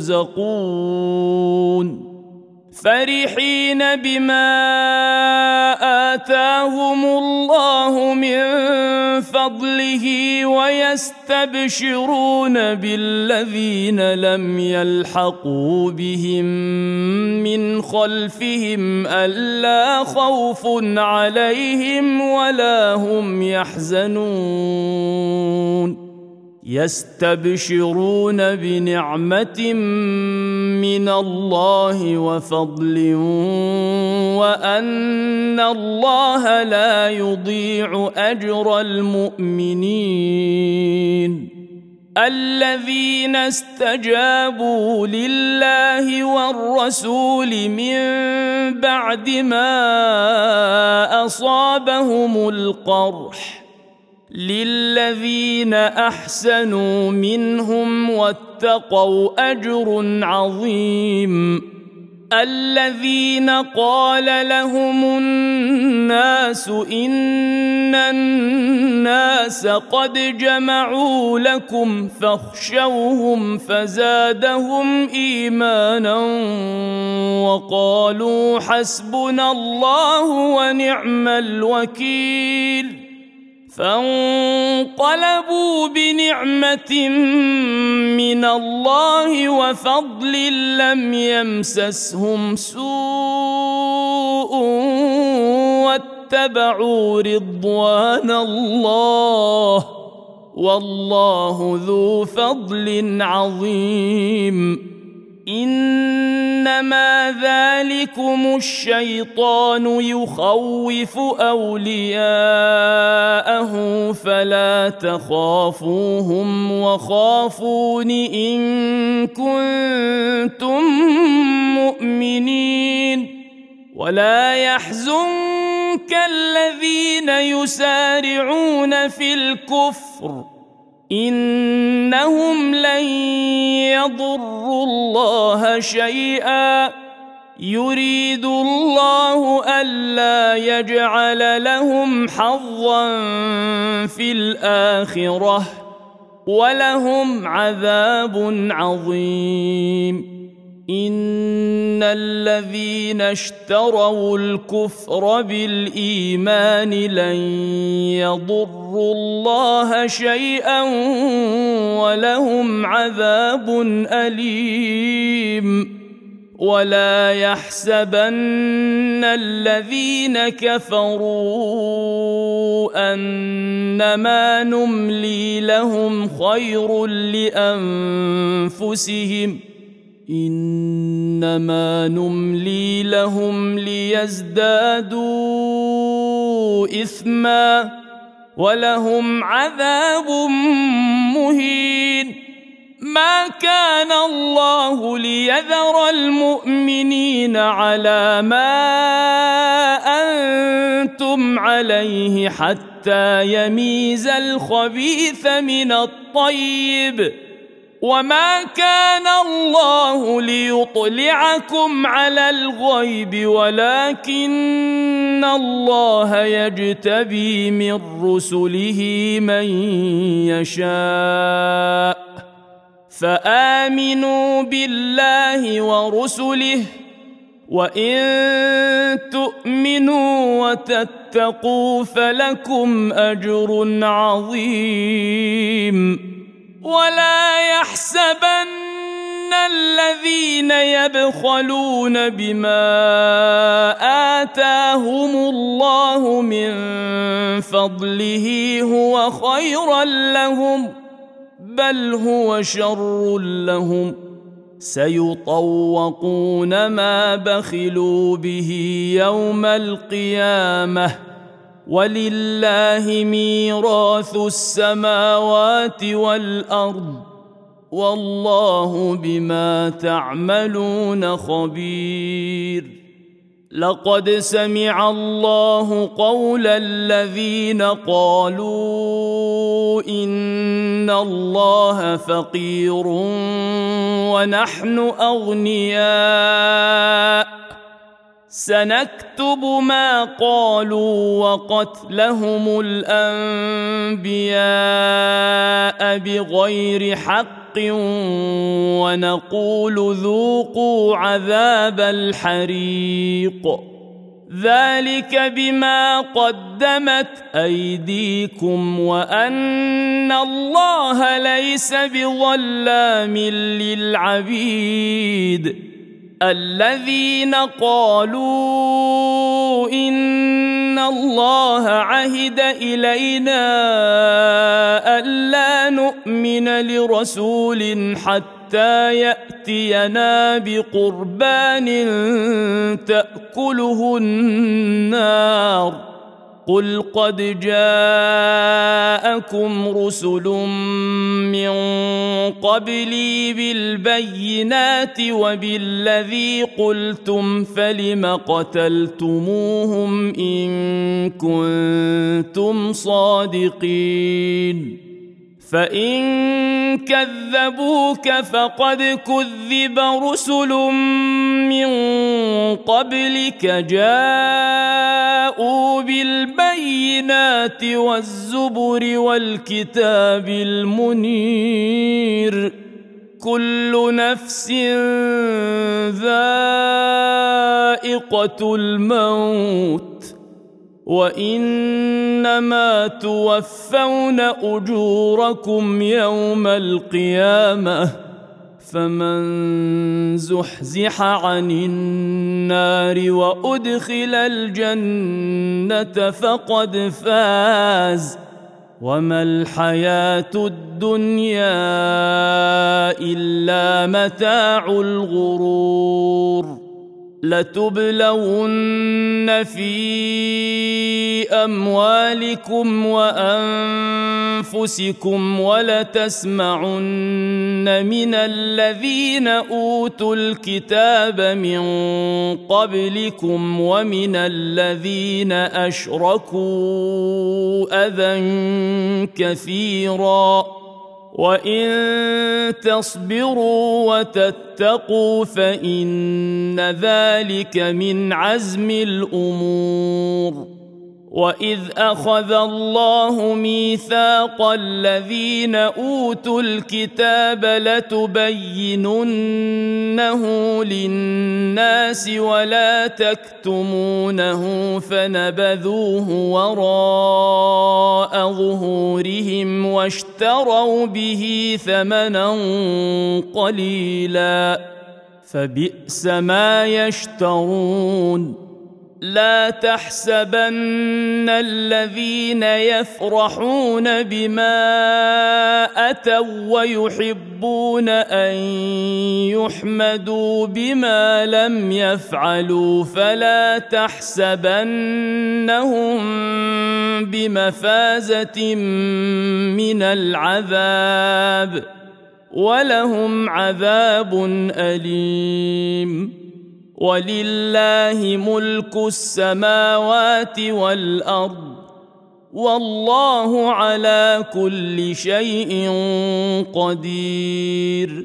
يرزقون فرحين بما آتاهم الله من فضله ويستبشرون بالذين لم يلحقوا بهم من خلفهم ألا خوف عليهم ولا هم يحزنون يستبشرون بنعمة من الله وفضل وأن الله لا يضيع أجر المؤمنين. الذين استجابوا لله والرسول من بعد ما أصابهم القرح للذين أحسنوا منهم واتقوا أجر عظيم. الذين قال لهم الناس إن الناس قد جمعوا لكم فاخشوهم فزادهم إيمانا وقالوا حسبنا الله ونعم الوكيل. فانقلبوا بنعمة من الله وفضل لم يمسسهم سوء واتبعوا رضوان الله والله ذو فضل عظيم. إنما ذلكم الشيطان يخوف أولياءه فلا تخافوهم وخافون إن كنتم مؤمنين. ولا يحزنك الذين يسارعون في الكفر إنهم لن يضروا الله شيئا يريد الله ألا يجعل لهم حظا في الآخرة ولهم عذاب عظيم. إن الذين اشتروا الكفر بالإيمان لن يضروا الله شيئا ولهم عذاب أليم. ولا يحسبن الذين كفروا أنما نملي لهم خير لأنفسهم إنما نملي لهم ليزدادوا إثما ولهم عذاب مهين. ما كان الله ليذر المؤمنين على ما أنتم عليه حتى يميز الخبيث من الطيب، وما كان الله ليطلعكم على الغيب ولكن الله يجتبي من رسله من يشاء. فآمنوا بالله ورسله وإن تؤمنوا وتتقوا فلكم أجر عظيم. ولا يحسبن الذين يبخلون بما آتاهم الله من فضله هو خيرا لهم بل هو شر لهم، سيطوقون ما بخلوا به يوم القيامة ولله ميراث السماوات والأرض والله بما تعملون خبير. لقد سمع الله قول الذين قالوا إن الله فقير ونحن أغنياء، سنكتب ما قالوا وقتلهم الأنبياء بغير حق ونقول ذوقوا عذاب الحريق، ذلك بما قدمت أيديكم وأن الله ليس بظلام للعبيد. الذين قالوا إن الله عهد إلينا ألا نؤمن لرسول حتى يأتينا بقربان تأكله النار، قل قد جاءكم رسل من قبلي بالبينات وبالذي قلتم فلم قتلتموهم إن كنتم صادقين. فإن كذبوك فقد كذب رسل من قبلك جاءوا بالبينات والزبر والكتاب المنير، كل نفس ذائقة الموت وإنما توفون أجوركم يوم القيامة، فمن زحزح عن النار وأدخل الجنة فقد فاز، وما الحياة الدنيا إلا متاع الغرور. لتبلون في أموالكم وأنفسكم ولتسمعن من الذين أوتوا الكتاب من قبلكم ومن الذين أشركوا أذى كثيرا، وإن تصبروا وتتقوا فإن ذلك من عزم الأمور. وإذ أخذ الله ميثاق الذين أوتوا الكتاب لتبيننه للناس ولا تكتمونه فنبذوه وراء ظهورهم واشتروا به ثمنا قليلا فبئس ما يشترون. لا تحسبن الذين يفرحون بما أتوا ويحبون أن يحمدوا بما لم يفعلوا فلا تحسبنهم بمفازة من العذاب ولهم عذاب أليم. ولله ملك السماوات والأرض والله على كل شيء قدير.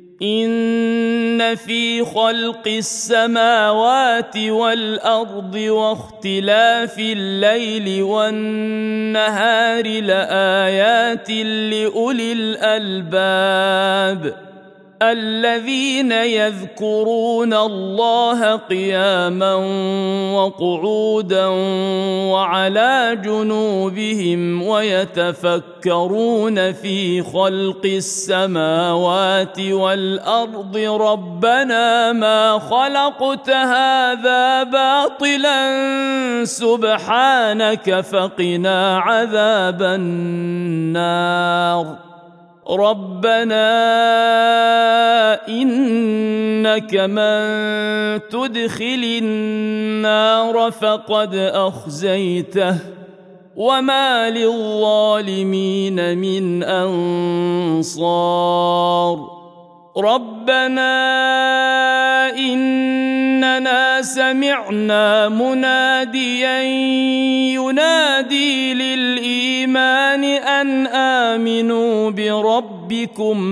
إن في خلق السماوات والأرض واختلاف الليل والنهار لآيات لأولي الألباب الذين يذكرون الله قياما وقعودا وعلى جنوبهم ويتفكرون في خلق السماوات والأرض ربنا ما خلقت هذا باطلا سبحانك فقنا عذاب النار. ربنا إنك من تدخل النار فقد أخزيته وما للظالمين من أنصار. ربنا إننا سمعنا مناديا ينادي للإيمان أن آمنوا بربكم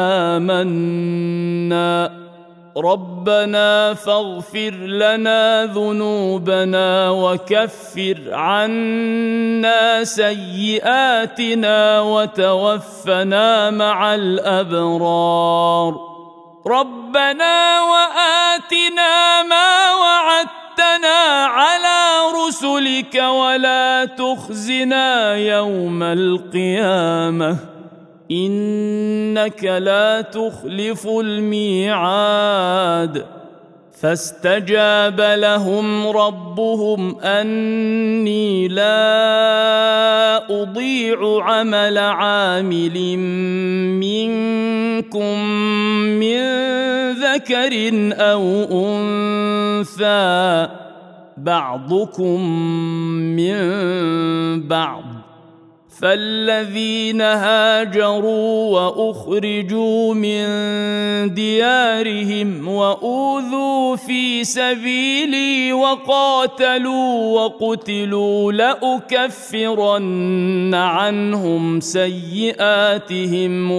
فآمنا. ربنا فاغفر لنا ذنوبنا وكفر عنا سيئاتنا وتوفنا مع الأبرار. ربنا وآتنا ما وعدتنا على رسلك ولا تخزنا يوم القيامة إنك لا تخلف الميعاد. فاستجاب لهم ربهم أني لا أضيع عمل عامل منكم من ذكر أو أنثى بعضكم من بعض. فالذين هاجروا وأخرجوا من ديارهم وأوذوا في سبيلي وقاتلوا وقتلوا لأكفرن عنهم سيئاتهم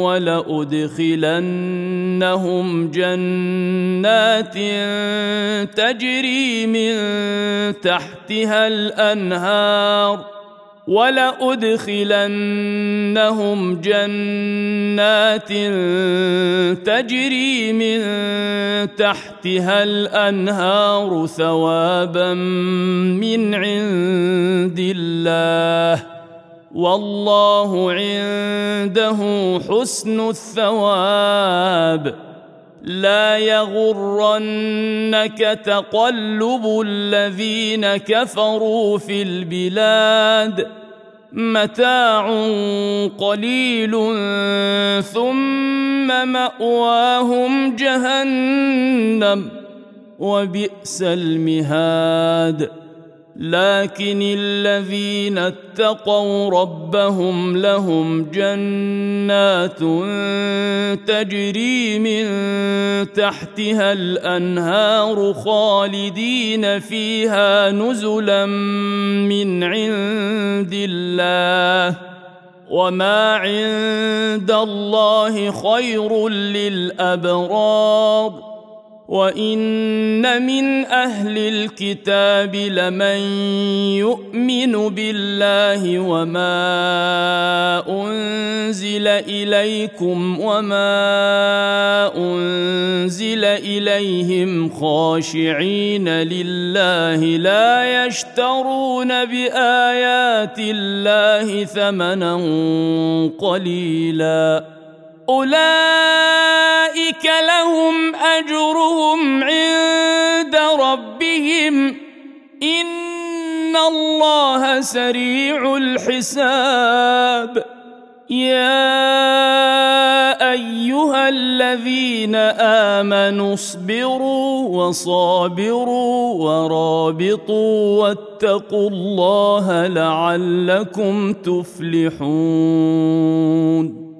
ولأدخلنهم جنات تجري من تحتها الأنهار ولأدخلنهم جنات تجري من تحتها الأنهار ثوابا من عند الله والله عنده حسن الثواب. لا يغرنك تقلب الذين كفروا في البلاد متاع قليل ثم مأواهم جهنم وبئس المهاد. لكن الذين اتقوا ربهم لهم جنات تجري من تحتها الأنهار خالدين فيها نزلا من عند الله وما عند الله خير للأبرار. وإن من أهل الكتاب لمن يؤمن بالله وما أنزل إليكم وما أنزل إليهم خاشعين لله لا يشترون بآيات الله ثمنا قليلا أولئك لهم أجرهم عند ربهم إن الله سريع الحساب يا أيها الذين آمنوا اصبروا وصابروا ورابطوا واتقوا الله لعلكم تفلحون